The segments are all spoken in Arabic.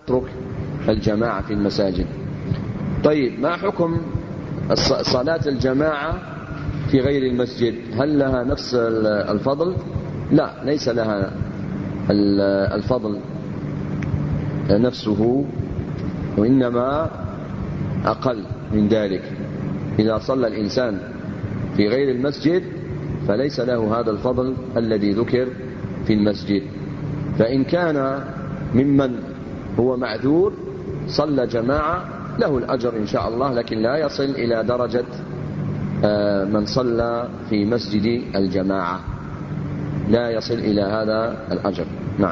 تترك الجماعة في المساجد. طيب، ما حكم صلاة الجماعة في غير المسجد؟ هل لها نفس الفضل؟ لا، ليس لها الفضل نفسه، وإنما أقل من ذلك. إذا صلى الإنسان في غير المسجد فليس له هذا الفضل الذي ذكر في المسجد. فإن كان ممن هو معذور صلى جماعة له الأجر إن شاء الله، لكن لا يصل إلى درجة من صلى في مسجد الجماعة، لا يصل إلى هذا الأجر. نعم.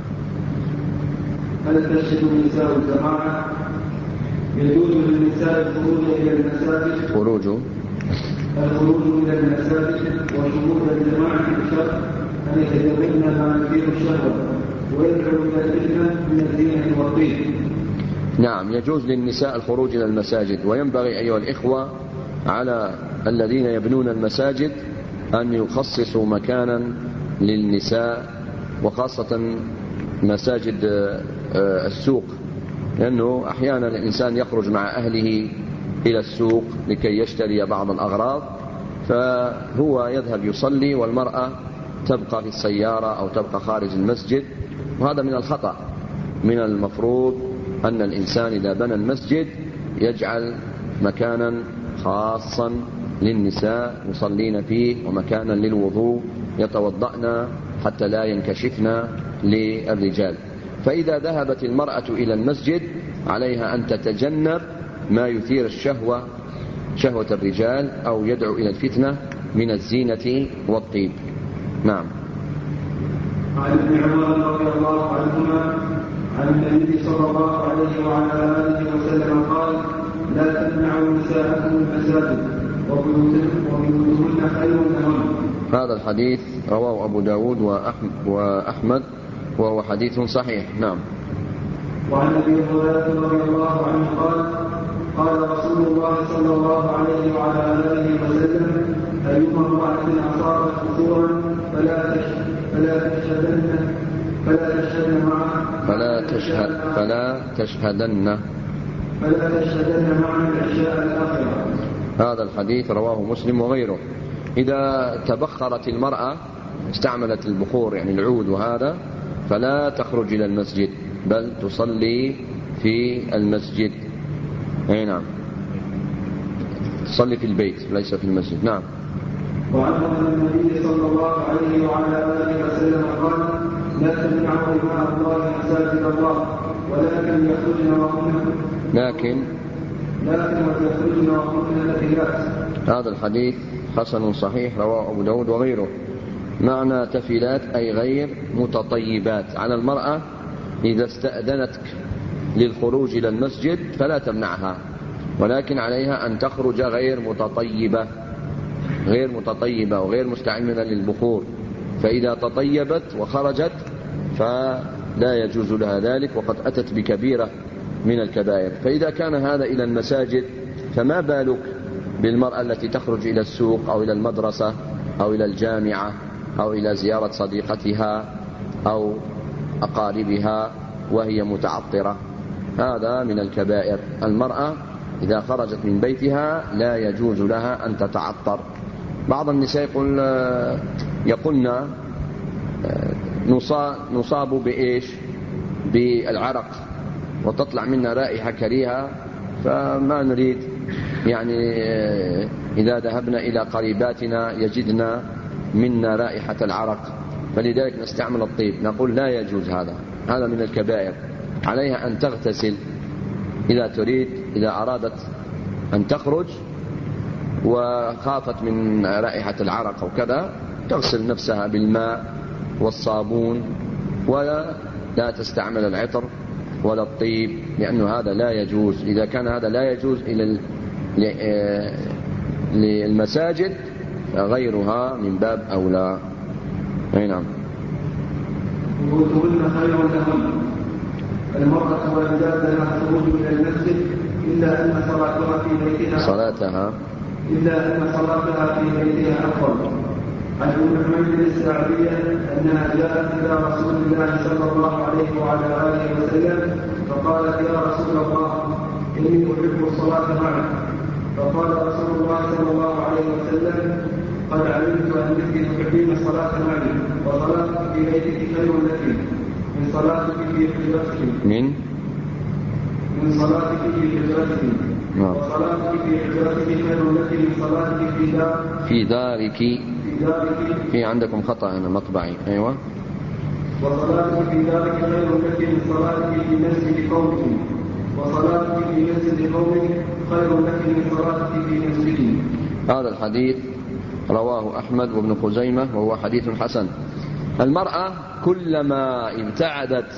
هل تشهد النساء الجماعة؟ يجوز للنساء الخروج إلى المساجد الخروج إلى المساجد وشهود الجماعة بشرط أن يتجنبن ما يثير الشهوة ويدعو إلى الفتنة من الزينة والطيب. نعم، يجوز للنساء الخروج إلى المساجد، وينبغي أيها الإخوة على الذين يبنون المساجد أن يخصصوا مكانا للنساء، وخاصة مساجد السوق، لأنه أحيانا الإنسان يخرج مع أهله إلى السوق لكي يشتري بعض الأغراض، فهو يذهب يصلي والمرأة تبقى في السيارة أو تبقى خارج المسجد، وهذا من الخطأ. من المفروض أن الإنسان إذا بنى المسجد يجعل مكانا خاصا للنساء يصلين فيه، ومكانا للوضوء يتوضأن حتى لا ينكشفن للرجال. فإذا ذهبت المرأة إلى المسجد عليها أن تتجنب ما يثير الشهوة، شهوة الرجال، أو يدعو إلى الفتنة من الزينة والطيب. نعم. عن ابن عمر رضي الله عنهما عن النبي صلى الله عليه وعلى آله وسلم قال: لا تمنعوا نساءكم المساجد وبيوتهن خير لهن. هذا الحديث رواه أبو داود وأحمد، وهو حديث صحيح. نعم. وعن أبي هريرة رضي الله عنه قال: قال رسول الله صلى الله عليه وعلى آله وسلم: أيما امرأة أصابت قصورا فلا تشهدن معا العشاء الآخرة. هذا الحديث رواه مسلم وغيره. إذا تبخرت المرأة استعملت البخور يعني العود وهذا، فلا تخرج إلى المسجد بل تصلي في المسجد. أي نعم، تصلي في البيت ليس في المسجد. نعم. وعنه أن النبي صلى الله عليه وعلى آله وسلم قال: لا تمنعوا إماء الله مساجد الله ولكن يخرجن وهن تفلات. هذا الحديث حسن صحيح رواه أبو داود وغيره. معنى تفلات أي غير متطيبات. على المرأة إذا استأذنتك للخروج إلى المسجد فلا تمنعها، ولكن عليها أن تخرج غير متطيبة وغير مستعملة للبخور، فإذا تطيبت وخرجت فلا يجوز لها ذلك، وقد أتت بكبيرة من الكبائر. فإذا كان هذا إلى المساجد فما بالك بالمرأة التي تخرج إلى السوق أو إلى المدرسة أو إلى الجامعة أو إلى زيارة صديقتها أو أقاربها وهي متعطرة؟ هذا من الكبائر. المرأة إذا خرجت من بيتها لا يجوز لها أن تتعطر. بعض النساء يقولن نصاب بإيش؟ بالعرق، وتطلع منا رائحة كريهة، فما نريد يعني إذا ذهبنا إلى قريباتنا يجدنا منا رائحة العرق، فلذلك نستعمل الطيب. نقول لا يجوز هذا من الكبائر. عليها أن تغتسل إذا أرادت أن تخرج وخافت من رائحة العرق أو كذا، تغسل نفسها بالماء والصابون، ولا تستعمل العطر ولا الطيب، لأنه هذا لا يجوز. إذا كان هذا لا يجوز للمساجد فغيرها من باب أولى. أي نعم. بيوتهن خير لهن. المرأة والرجال لها الخروج إلى المسجد إلا أن صلاتها في بيتها أفضل. عن ام حميد الساعدية أنها جاءت إلى رسول الله صلى الله عليه وعلى آله وسلم فقالت يا رسول الله إني أحب الصلاة معك. فقال رسول الله صلى الله عليه وسلم قد علمت أنك تحبين الصلاة معي وصلاتك في بيتك خير لك من صلاتك في حجرتك من صلاتك في حجرتك وصلاتك في حجرتك خير لك من صلاتك في دارك في عندكم خطأ هنا مطبعي. أيوة. وصلاتك في دارك خير لك من صلاتك في مسجد قومك وصلاتك في مسجد قومك خير لك من صلاتك في مسجدي. هذا الحديث رواه أحمد وابن خزيمة وهو حديث حسن. المرأة كلما ابتعدت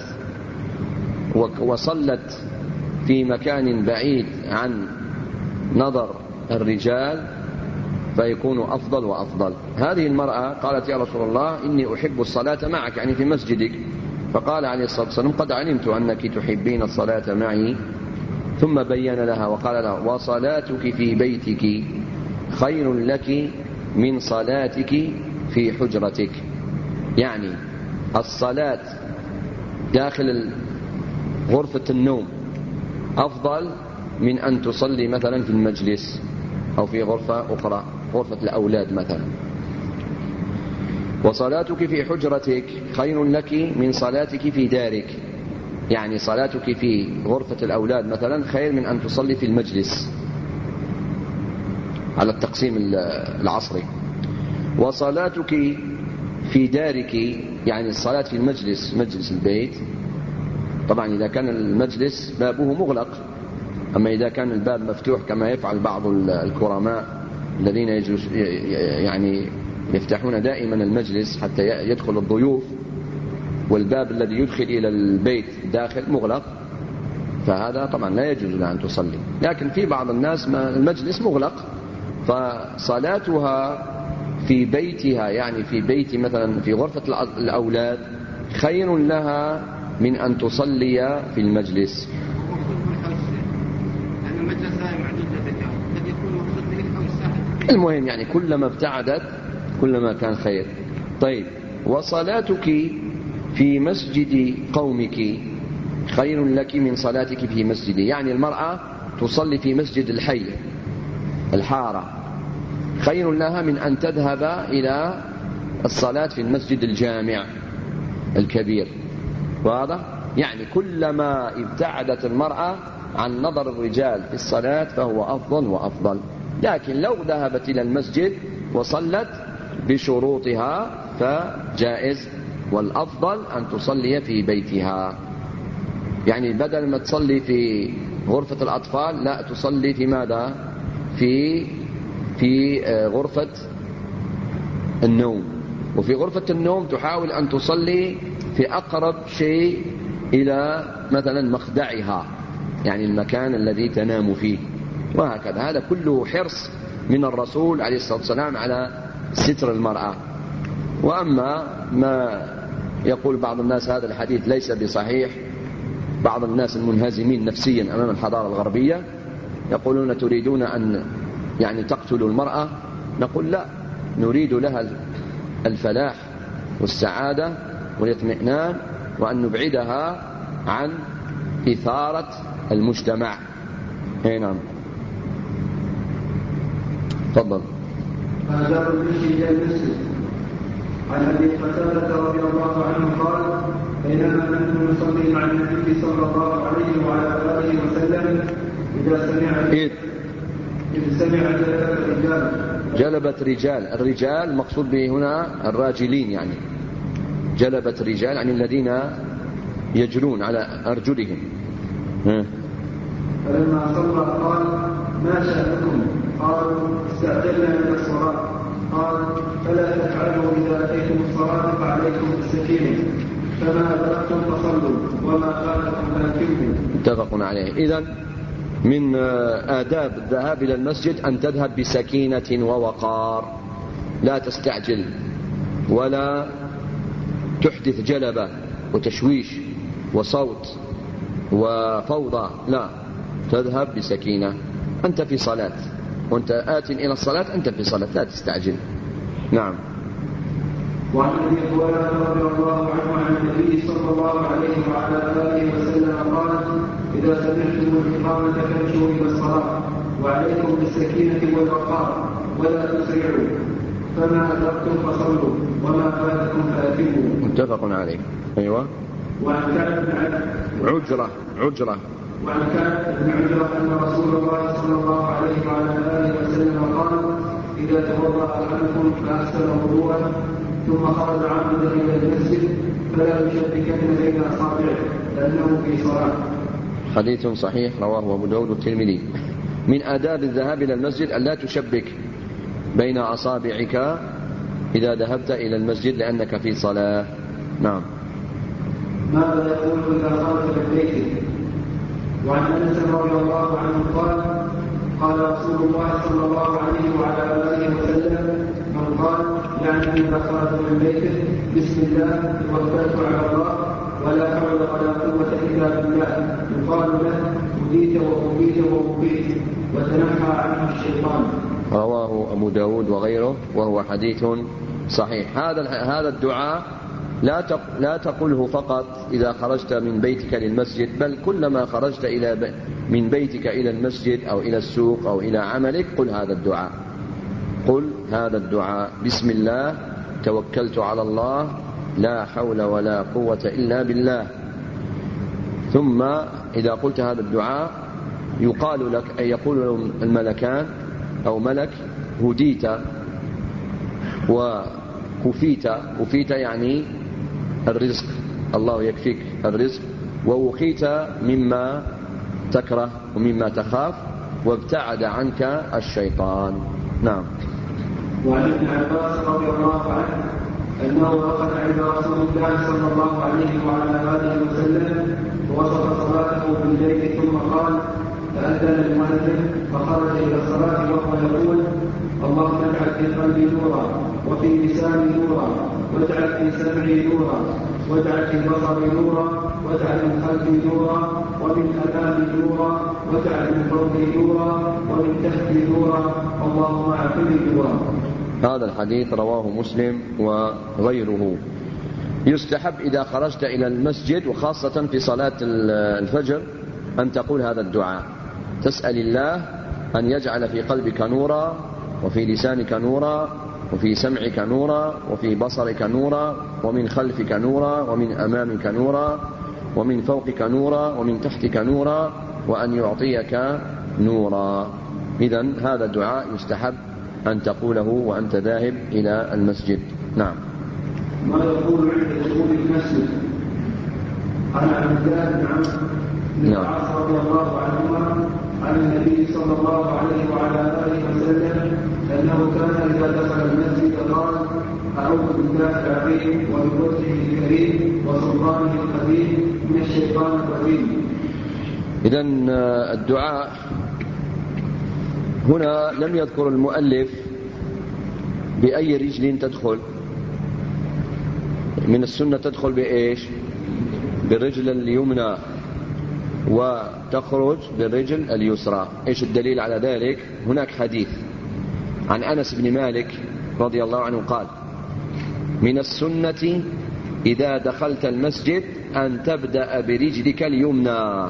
وصلت في مكان بعيد عن نظر الرجال فيكون أفضل وأفضل. هذه المرأة قالت يا رسول الله إني أحب الصلاة معك، يعني في مسجدك. فقال عليه الصلاة والسلام قد علمت أنك تحبين الصلاة معي، ثم بين لها وقال لها وصلاتك في بيتك خير لك من صلاتك في حجرتك، يعني الصلاة داخل غرفة النوم أفضل من أن تصلي مثلا في المجلس أو في غرفة أخرى، غرفة الأولاد مثلا. وصلاتك في حجرتك خير لك من صلاتك في دارك، يعني صلاتك في غرفة الأولاد مثلا خير من أن تصلي في المجلس على التقسيم العصري. وصلاتك في دارك، يعني الصلاة في المجلس، مجلس البيت. طبعا إذا كان المجلس بابه مغلق، أما إذا كان الباب مفتوح كما يفعل بعض الكرماء الذين يعني يفتحون دائما المجلس حتى يدخل الضيوف والباب الذي يدخل إلى البيت داخل مغلق، فهذا طبعا لا يجوز لها أن تصلي. لكن في بعض الناس ما المجلس مغلق فصلاتها في بيتها، يعني في بيت مثلا في غرفة الأولاد خير لها من أن تصلي في المجلس. المهم يعني كلما ابتعدت كلما كان خير. طيب، وصلاتك في مسجد قومك خير لك من صلاتك في مسجدي، يعني المرأة تصلي في مسجد الحي الحارة خير لها من أن تذهب إلى الصلاة في المسجد الجامع الكبير. واضح؟ يعني كلما ابتعدت المرأة عن نظر الرجال في الصلاة فهو أفضل وأفضل. لكن لو ذهبت إلى المسجد وصلت بشروطها فجائز، والأفضل أن تصلي في بيتها. يعني بدل ما تصلي في غرفة الأطفال لا تصلي في ماذا؟ في غرفة النوم. وفي غرفة النوم تحاول أن تصلي في أقرب شيء إلى مثلا مخدعها، يعني المكان الذي تنام فيه، وهكذا. هذا كله حرص من الرسول عليه الصلاة والسلام على ستر المرأة. وأما ما يقول بعض الناس هذا الحديث ليس بصحيح، بعض الناس المنهزمين نفسيا أمام الحضارة الغربية يقولون تريدون أن يعني تقتلوا المرأة، نقول لا، نريد لها الفلاح والسعادة والاطمئنان، وأن نبعدها عن إثارة المجتمع. نعم، تفضل. آداب المشي إلى المسجد. عن أبي قتادة رضي الله عنه قال بينما نحن نصلي مع النبي صلى الله عليه وعلى آله وسلم إذ سمع جلبت رجال. الرجال مقصود به هنا الراجلين، يعني جلبت رجال يعني الذين يجرون على أرجلهم. فلما صلى قال ما شأنكم؟ قالوا استعجلنا من الصلاة. قال فلا تفعلوا إذا أتيتم الصلاة فعليكم السكينة، فما أدركتم فصلوا وما فاتكم فأتموا. متفق عليه. إذن من آداب الذهاب إلى المسجد أن تذهب بسكينة ووقار، لا تستعجل ولا تحدث جلبة وتشويش وصوت وفوضى، لا، تذهب بسكينة. أنت في صلاة، وأنت آت إلى الصلاة أنت في صلاة، لا تستعجل. نعم. وعن ابي هريره رضي الله عنه عن النبي صلى الله عليه وعلى اله وسلم قال: اذا سمعتم الاقامه فامشوا الى الصلاه وعليكم بالسكينه والوقار ولا تسرعوا، فما ادركتم فصلوا وما فاتكم فاتموا. متفق عليه. ايوه. وعن كعب بن عجرة وعن كعب بن عجرة أن رسول الله صلى الله عليه وعلى آله وسلم قال: إذا توضأ أحدكم فأحسن وضوءه ثم خرج عامدا إلى المسجد فلا يشبكن بين أصابعه لأنه في صلاة. حديث صحيح رواه أبو داود والترمذي. من آداب الذهاب إلى المسجد أن لا تشبك بين أصابعك إذا ذهبت إلى المسجد لأنك في صلاة. نعم. ماذا يقول إذا خرج من بيته؟ وعن أنس رضي الله عنه قال: قال رسول الله صلى الله عليه وعلى آله وسلم: من قال يعني إذا خرج من بيته بسم الله توكلت على الله ولا حول ولا قوة إلا بالله، يقال له هديت ووفيت وتنحى عنه الشيطان. رواه أبو داود وغيره وهو حديث صحيح. هذا الدعاء لا تقله فقط إذا خرجت من بيتك للمسجد، بل كلما خرجت من بيتك إلى المسجد أو إلى السوق أو إلى عملك قل هذا الدعاء: بسم الله توكلت على الله لا حول ولا قوة إلا بالله. ثم إذا قلت هذا الدعاء يقال لك، أي يقول الملكان أو ملك: هديت وكفيت يعني الرزق، الله يكفيك الرزق، ووقيت مما تكره ومما تخاف، وابتعد عنك الشيطان. نعم. وعن ابن عباس رضي الله عنه أنه أخذ عند رسول الله صلى الله عليه وعلى آله وسلم ووصف صلاته بالليل ثم قال: فأذن المؤذن فخرج إلى الصلاة وهو يقول: اللهم اجعل في قلبي نورا وفي لساني نورا واجعل في سمعي نورا واجعل في بصري نورا واجعل من خلفي نورا ومن أمامي نورا واجعل من فوقي نورا ومن تحتي نورا اللهم اعطني نورا. هذا الحديث رواه مسلم وغيره. يستحب إذا خرجت إلى المسجد وخاصة في صلاة الفجر أن تقول هذا الدعاء، تسأل الله أن يجعل في قلبك نورا وفي لسانك نورا وفي سمعك نورا وفي بصرك نورا ومن خلفك نورا ومن أمامك نورا ومن فوقك نورا ومن تحتك نورا وأن يعطيك نورا. إذن هذا الدعاء يستحب أن تقوله وأنت ذاهب إلى المسجد. نعم. ما يقول عند دخول المسجد؟ عن عبد الله بن عمرو بن العاص رضي الله عنهما عن النبي صلى الله عليه وعلى آله وسلم أنه كان إذا دخل المسجد قال: أعوذ بالله العظيم وبوجهه الكريم وسلطانه القديم من الشيطان الرجيم. إذن الدعاء هنا لم يذكر المؤلف بأي رجل تدخل. من السنة تدخل بإيش؟ بالرجل اليمنى وتخرج بالرجل اليسرى. إيش الدليل على ذلك؟ هناك حديث عن أنس بن مالك رضي الله عنه قال: من السنة إذا دخلت المسجد أن تبدأ برجلك اليمنى،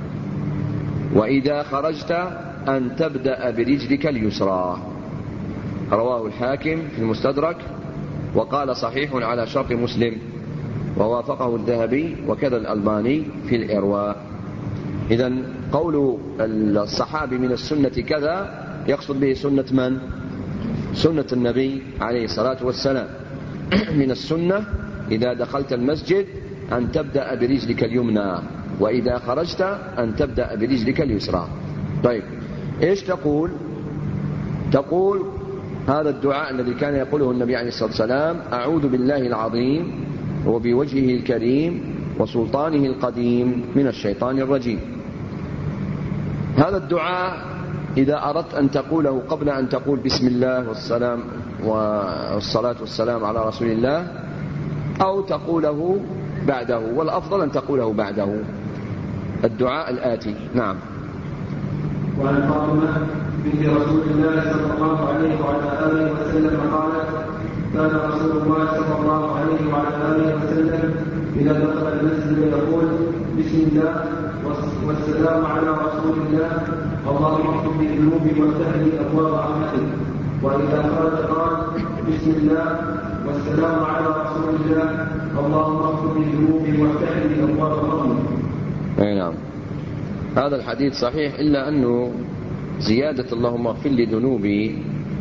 وإذا خرجت أن تبدأ برجلك اليسرى. رواه الحاكم في المستدرك وقال صحيح على شرط مسلم، ووافقه الذهبي وكذا الألباني في الإرواء. إذن قول الصحابي من السنة كذا يقصد به سنة من؟ سنة النبي عليه الصلاة والسلام. من السنة إذا دخلت المسجد أن تبدأ برجلك اليمنى، وإذا خرجت أن تبدأ برجلك اليسرى. طيب، إيش تقول؟ تقول هذا الدعاء الذي كان يقوله النبي عليه الصلاة والسلام: أعوذ بالله العظيم وبوجهه الكريم وسلطانه القديم من الشيطان الرجيم. هذا الدعاء إذا أردت أن تقوله قبل أن تقول بسم الله والصلاة والسلام على رسول الله، أو تقوله بعده، والأفضل أن تقوله بعده. الدعاء الآتي. نعم. وعن فاطمة بنت رسول الله صلى الله عليه وعلى آله وسلم قالت: كان رسول الله صلى الله عليه وعلى آله وسلم إذا دخل المسجد يقول بسم الله والسلام على رسول الله اللهم اغفر لي ذنوبي وافتح لي أبواب رحمتك. وإذا خرج قال بسم الله والسلام على رسول الله اللهم اغفر لي ذنوبي وافتح لي أبواب رحمتك. أي نعم، هذا الحديث صحيح، إلا أنه زيادة اللهم اغفر لي ذنوبي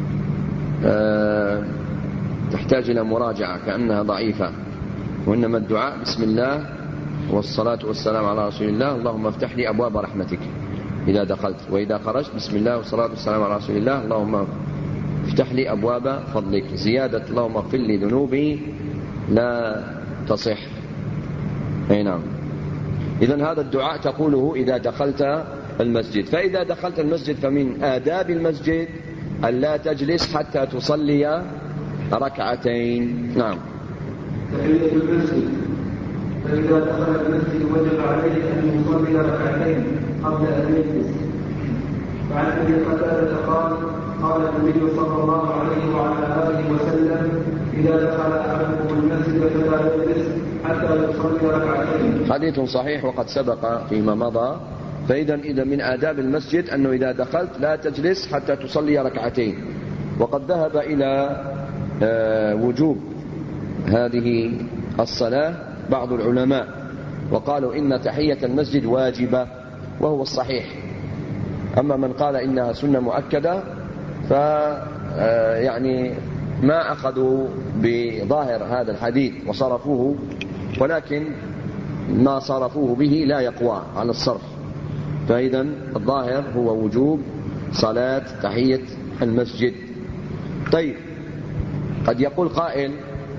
تحتاج إلى مراجعة كأنها ضعيفة، وإنما الدعاء بسم الله والصلاة والسلام على رسول الله اللهم افتح لي أبواب رحمتك إذا دخلت، وإذا خرجت بسم الله والصلاة والسلام على رسول الله اللهم افتح لي أبواب فضلك. زيادة اللهم اغفر لي ذنوبي لا تصح. أي نعم. إذن هذا الدعاء تقوله إذا دخلت المسجد. فإذا دخلت المسجد فمن آداب المسجد ألا تجلس حتى تصلي ركعتين. نعم. تحية المسجد، فإذا دخل المسجد وجب عليه أن يصلي ركعتين قبل أن يجلس. وعن أبي قتادة قال قال النبي صلى الله عليه وعلى آله وسلم إذا دخل أحدكم المسجد فلا يجلس حتى يصلي ركعتين. حديث صحيح وقد سبق فيما مضى. فإذا من آداب المسجد أنه إذا دخلت لا تجلس حتى تصلي ركعتين. وقد ذهب إلى وجوب هذه الصلاة بعض العلماء وقالوا إن تحية المسجد واجبة، وهو الصحيح. أما من قال إنها سنة مؤكدة يعني ما أخذوا بظاهر هذا الحديث وصرفوه، ولكن ما صرفوه به لا يقوى على الصرف. فإذا الظاهر هو وجوب صلاة تحية المسجد. طيب، قد يقول قائل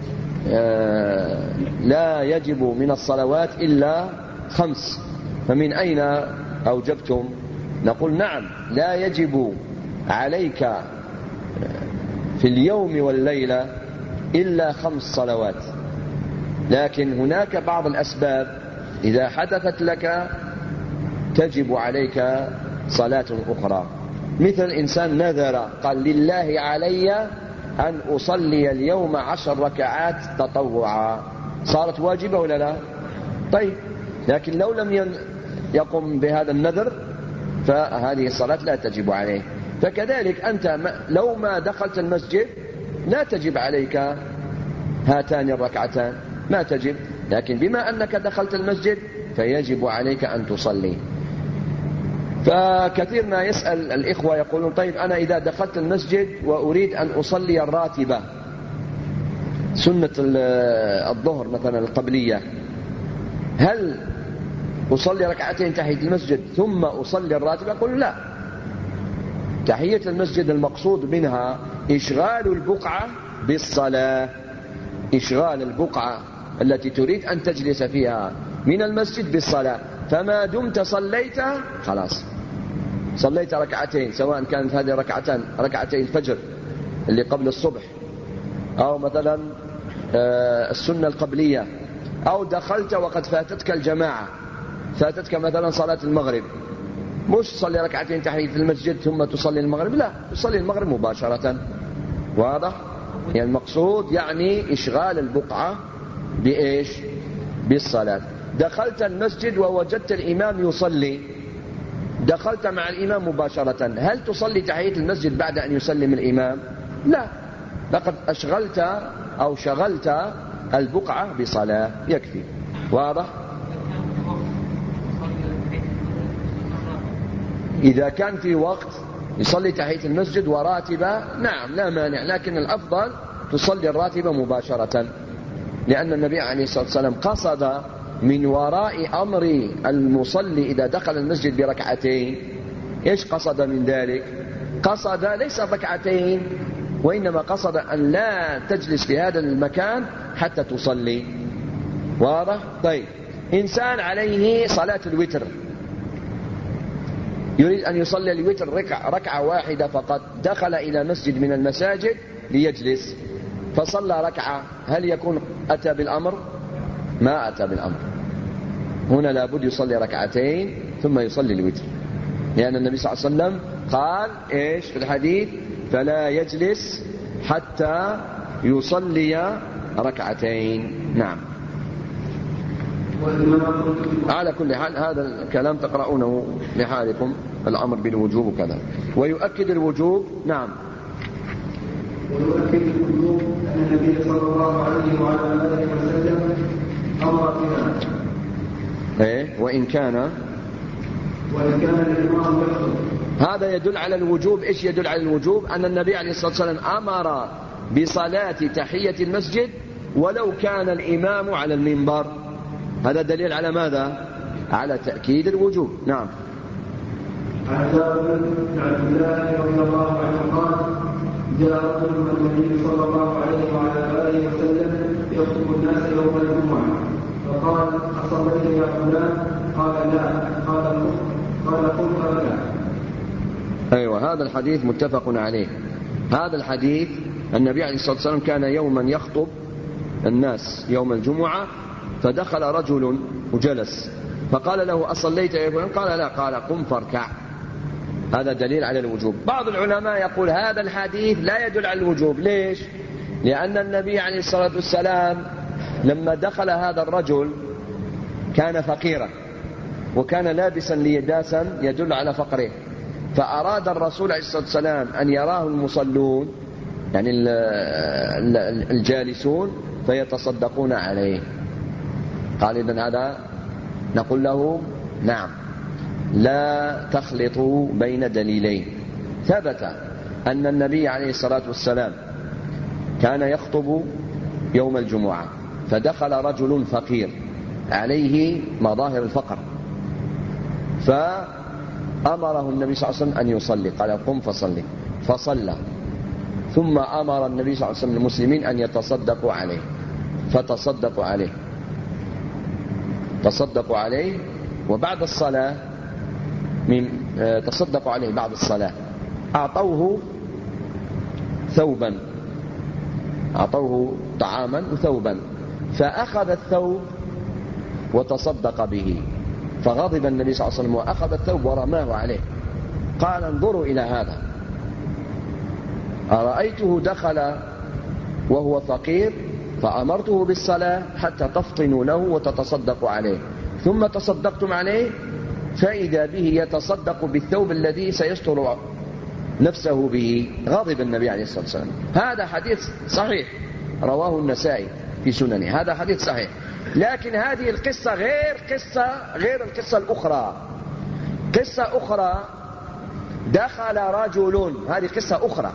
لا يجب من الصلوات إلا 5، فمن أين أوجبتم؟ نقول نعم، لا يجب عليك في اليوم والليلة إلا 5 صلوات، لكن هناك بعض الأسباب إذا حدثت لك تجب عليك صلاة أخرى. مثل إنسان نذر قال لله علي أن أصلي اليوم 10 ركعات تطوعا، صارت واجبة ولا لا؟ طيب، لكن لو لم يقم بهذا النذر فهذه الصلاة لا تجب عليه. فكذلك أنت لو ما دخلت المسجد لا تجب عليك هاتان الركعتان، ما تجب، لكن بما أنك دخلت المسجد فيجب عليك أن تصلي. فكثير ما يسأل الإخوة يقولون طيب أنا إذا دخلت المسجد وأريد أن أصلي الراتبة سنة الظهر مثلا القبلية، هل أصلي ركعتين تحية المسجد ثم أصلي الراتبة؟ يقول لا، تحية المسجد المقصود منها إشغال البقعة بالصلاة، إشغال البقعة التي تريد أن تجلس فيها من المسجد بالصلاة. فما دمت صليت خلاص، صليت ركعتين، سواء كانت هذه ركعتين الفجر اللي قبل الصبح، أو مثلا السنة القبلية، أو دخلت وقد فاتتك الجماعة، فاتتك مثلا صلاة المغرب، مش تصلي ركعتين تحية المسجد ثم تصلي المغرب، لا، تصلي المغرب مباشرة. واضح؟ يعني المقصود يعني إشغال البقعة بإيش؟ بالصلاة. دخلت المسجد ووجدت الإمام يصلي، دخلت مع الإمام مباشرة، هل تصلي تحية المسجد بعد أن يسلم الإمام؟ لا، لقد أشغلت أو شغلت البقعة بصلاة، يكفي. واضح؟ إذا كان في وقت يصلي تحية المسجد وراتبة نعم لا مانع، لكن الأفضل تصلي الراتبة مباشرة، لأن النبي عليه الصلاة والسلام قصد من وراء أمر المصلي إذا دخل المسجد بركعتين. إيش قصد من ذلك؟ قصد ليس ركعتين، وإنما قصد أن لا تجلس في هذا المكان حتى تصلي. واضح؟ طيب، إنسان عليه صلاة الوتر، يريد أن يصلي الوتر ركعة واحدة فقط، دخل إلى مسجد من المساجد ليجلس فصلى ركعة، هل يكون أتى بالأمر؟ ما أتى بالأمر. هنا لابد يصلي ركعتين ثم يصلي الوتر، لأن النبي صلى الله عليه وسلم قال إيش في الحديث؟ فلا يجلس حتى يصلي ركعتين. نعم. على كل حال هذا الكلام تقرؤونه لحالكم، الأمر بالوجوب وكذا. ويؤكد الوجوب. نعم. ويؤكد الوجوب أن النبي صلى الله عليه وعلى آله وسلم أمر بها. وإن كان الإمام يخطب. هذا يدل على الوجوب. إيش يدل على الوجوب؟ أن النبي عليه الصلاة والسلام أمر بصلاة تحية المسجد ولو كان الإمام على المنبر. هذا دليل على ماذا؟ على تأكيد الوجوب. نعم. عن جابر بن عبد الله رضي الله عنه قال: جاء رجل من النبي صلى الله عليه وعلى آله وسلم يخطب الناس يوم الجمعة فقال: أصليت يا فلان؟ قال: لا. قال: قل فلا. أيوة، هذا الحديث متفق عليه. هذا الحديث النبي عليه الصلاة والسلام كان يوما يخطب الناس يوم الجمعة، فدخل رجل وجلس فقال له: أصليت يا فلان؟ قال: لا. قال: قم فاركع. هذا دليل على الوجوب. بعض العلماء يقول هذا الحديث لا يدل على الوجوب. ليش؟ لأن النبي عليه الصلاة والسلام لما دخل هذا الرجل كان فقيرا وكان لابسا لباسا يدل على فقره، فأراد الرسول عليه الصلاة والسلام أن يراه المصلون يعني الجالسون فيتصدقون عليه. قال: إذن هذا نقول له نعم، لا تخلطوا بين دليلين. ثبت أن النبي عليه الصلاة والسلام كان يخطب يوم الجمعة فدخل رجل فقير عليه مظاهر الفقر، فأمره النبي صلى الله عليه وسلم أن يصلي. قال: قم فصلي. فصلى. ثم أمر النبي صلى الله عليه وسلم المسلمين أن يتصدقوا عليه، فتصدقوا عليه. تصدقوا عليه وبعد الصلاة تصدقوا عليه بعد الصلاة أعطوه ثوبا، أعطوه طعاما وثوبا، فأخذ الثوب وتصدق به، فغضب النبي صلى الله عليه وسلم وأخذ الثوب ورماه عليه. قال: انظروا إلى هذا، أرأيته دخل وهو فقير فأمرته بالصلاة حتى تفطنوا له وتتصدقوا عليه، ثم تصدقتم عليه فإذا به يتصدق بالثوب الذي سيستر نفسه به. غضب النبي عليه الصلاة والسلام. هذا حديث صحيح رواه النسائي في سننه، هذا حديث صحيح. لكن هذه القصة غير القصة الأخرى. قصة أخرى دخل رجل، هذه قصة أخرى،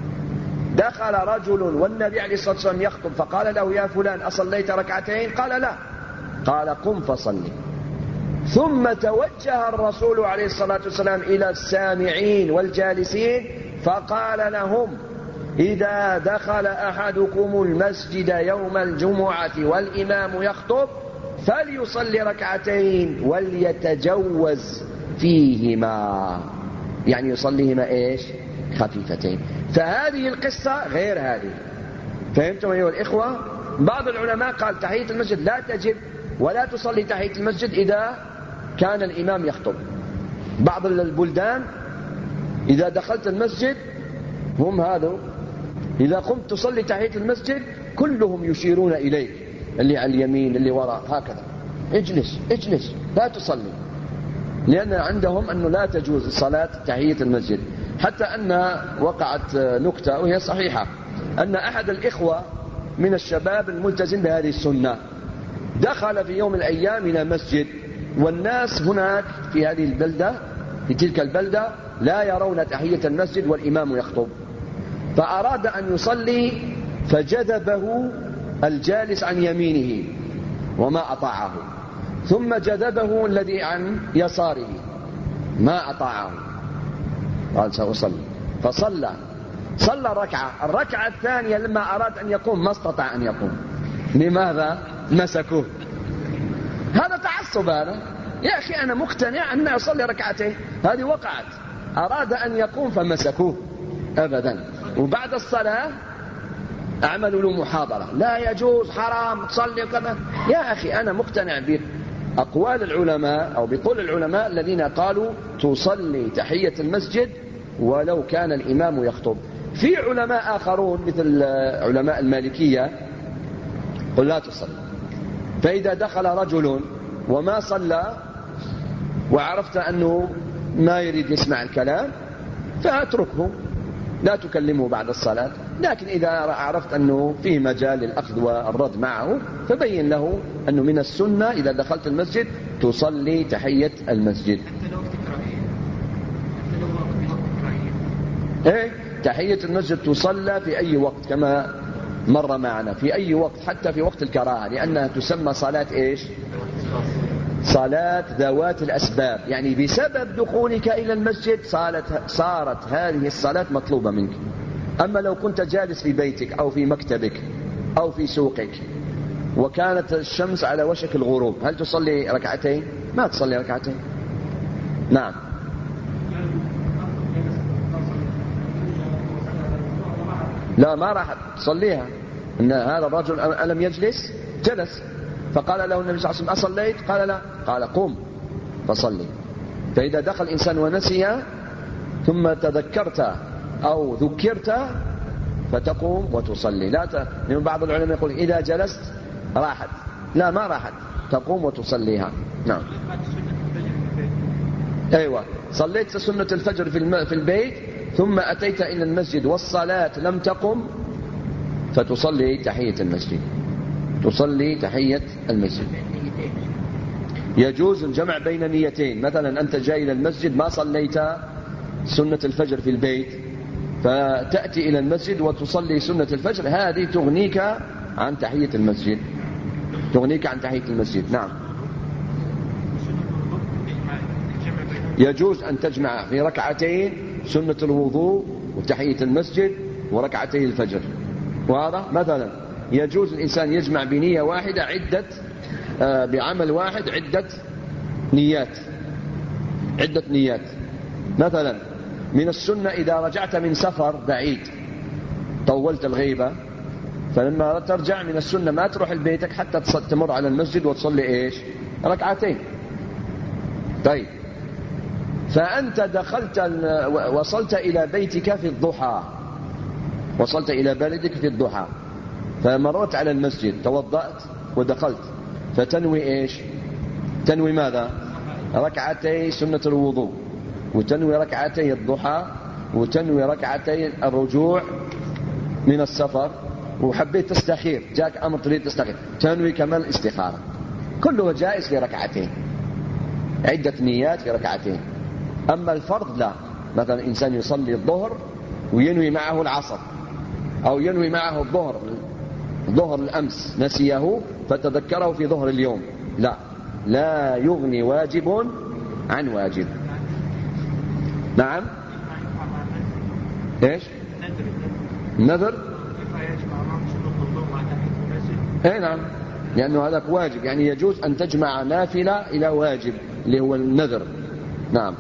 دخل رجل والنبي عليه الصلاة والسلام يخطب فقال له: يا فلان أصليت ركعتين؟ قال: لا. قال: قم فصلي. ثم توجه الرسول عليه الصلاة والسلام إلى السامعين والجالسين فقال لهم: إذا دخل أحدكم المسجد يوم الجمعة والإمام يخطب فليصلي ركعتين وليتجوز فيهما، يعني يصليهما إيش؟ خفيفتين. فهذه القصة غير هذه. فهمتم أيها الإخوة؟ بعض العلماء قال تحية المسجد لا تجب ولا تصلي تحية المسجد إذا كان الإمام يخطب. بعض البلدان إذا دخلت المسجد هم هذا إذا قمت تصلي تحية المسجد كلهم يشيرون إليك، اللي على اليمين اللي وراء هكذا: اجلس لا تصلي، لأن عندهم أنه لا تجوز صلاة تحية المسجد. حتى أن وقعت نكتة وهي صحيحة، أن أحد الإخوة من الشباب الملتزم بهذه السنة دخل في يوم من الأيام إلى مسجد، والناس هناك في هذه البلدة في تلك البلدة لا يرون تحية المسجد والإمام يخطب، فأراد أن يصلي فجذبه الجالس عن يمينه وما أطاعه، ثم جذبه الذي عن يساره ما أطاعه، قال: سأصلي. فصلى الركعة الثانية لما أراد أن يقوم ما استطاع أن يقوم. لماذا؟ مسكوه. هذا تعصب. هذا يا أخي أنا مقتنع أن أصلي ركعتين، هذه وقعت، أراد أن يقوم فمسكوه أبدا. وبعد الصلاة أعملوا له محاضرة: لا يجوز، حرام تصلي كذا. يا أخي أنا مقتنع بأقوال العلماء أو بقول العلماء الذين قالوا تصلي تحية المسجد ولو كان الإمام يخطب. في علماء آخرون مثل علماء المالكية قل لا تصلي. فإذا دخل رجل وما صلى وعرفت أنه ما يريد يسمع الكلام فأتركه، لا تكلمه بعد الصلاة. لكن إذا عرفت أنه فيه مجال للأخذ والرد معه فبين له أنه من السنة إذا دخلت المسجد تصلي تحية المسجد. إيه؟ تحية المسجد تصلى في أي وقت كما مر معنا، في أي وقت حتى في وقت الكراهة، لأنها تسمى صلاة إيش؟ صلاة ذوات الأسباب، يعني بسبب دخولك إلى المسجد صارت هذه الصلاة مطلوبة منك. أما لو كنت جالس في بيتك أو في مكتبك أو في سوقك وكانت الشمس على وشك الغروب، هل تصلي ركعتين؟ ما تصلي ركعتين. نعم. لا، ما راح تصليها. إن هذا الرجل ألم يجلس؟ جلس، فقال له النبي صلى الله عليه وسلم أصليت؟ قال لا، قال قم فصلي. فإذا دخل الإنسان ونسي ثم تذكرت أو ذكرت فتقوم وتصلي. لا من بعض العلماء يقول إذا جلست راحت، لا ما راحت، تقوم وتصليها. نعم. أيوة، صليت سنة الفجر في البيت ثم أتيت إلى المسجد والصلاة لم تقم فتصلي تحية المسجد. تصلي تحية المسجد. يجوز الجمع بين نيتين، مثلا أنت جاي إلى المسجد ما صليت سنة الفجر في البيت فتأتي إلى المسجد وتصلي سنة الفجر، هذه تغنيك عن تحية المسجد، تغنيك عن تحية المسجد. نعم. يجوز أن تجمع في ركعتين سنة الوضوء وتحية المسجد وركعتي الفجر. وهذا مثلا يجوز الإنسان يجمع بنية واحدة بعمل واحد عدة نيات. مثلا من السنة إذا رجعت من سفر بعيد طولت الغيبة، فلما ترجع من السنة ما تروح لبيتك حتى تمر على المسجد وتصلي إيش؟ ركعتين. طيب، فأنت وصلت إلى بيتك في الضحى، وصلت إلى بلدك في الضحى، فمرت على المسجد، توضأت ودخلت، فتنوي إيش؟ تنوي ماذا؟ ركعتي سنة الوضوء، وتنوي ركعتي الضحى، وتنوي ركعتي الرجوع من السفر، وحبيت تستخير، جاك أمر تريد تستخير، تنوي كمان الاستخارة. كله جائز في ركعتين، عدة نيات في ركعتين. أما الفرض لا، مثلا إنسان يصلي الظهر وينوي معه العصر، أو ينوي معه ظهر الأمس نسيه فتذكره في ظهر اليوم، لا يغني واجب عن واجب. نعم. إيش؟ النذر. نعم، لأنه هذا واجب، يعني يجوز أن تجمع نافلة إلى واجب اللي هو النذر. نعم.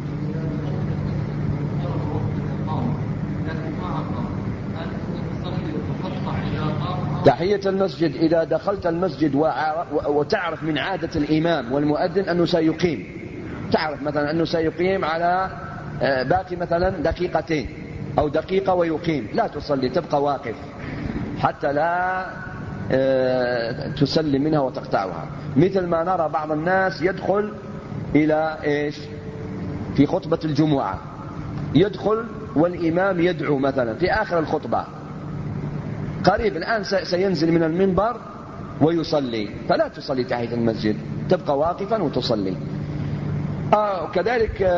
تحية المسجد إذا دخلت المسجد وتعرف من عادة الإمام والمؤذن أنه سيقيم، تعرف مثلا أنه سيقيم على باقي مثلا دقيقتين أو دقيقة ويقيم، لا تصلي، تبقى واقف حتى لا تسلم منها وتقطعها. مثل ما نرى بعض الناس يدخل إلى إيش؟ في خطبة الجمعة يدخل والإمام يدعو مثلا في آخر الخطبة، قريب الآن سينزل من المنبر ويصلي، فلا تصلي تحية المسجد، تبقى واقفا وتصلي. كذلك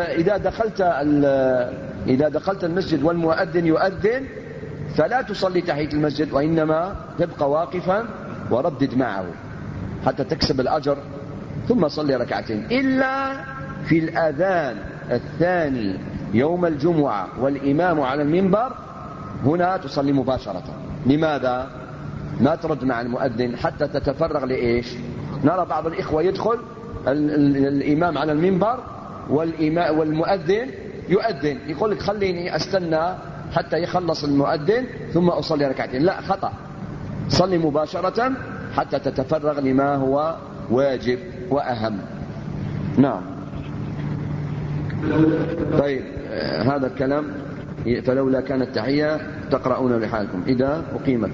إذا دخلت المسجد والمؤذن يؤذن فلا تصلي تحية المسجد، وإنما تبقى واقفا وردد معه حتى تكسب الأجر، ثم صلي ركعتين. إلا في الأذان الثاني يوم الجمعة والإمام على المنبر، هنا تصلي مباشرة. لماذا؟ ما ترد مع المؤذن حتى تتفرغ لإيش؟ نرى بعض الإخوة يدخل الإمام على المنبر والمؤذن يؤذن، يقول لك خليني أستنى حتى يخلص المؤذن ثم أصلي ركعتين. لا، خطأ، صلي مباشرة حتى تتفرغ لما هو واجب وأهم. نعم. طيب، هذا الكلام فلولا كانت تحية تقرؤون لحالكم إذا أقيمت.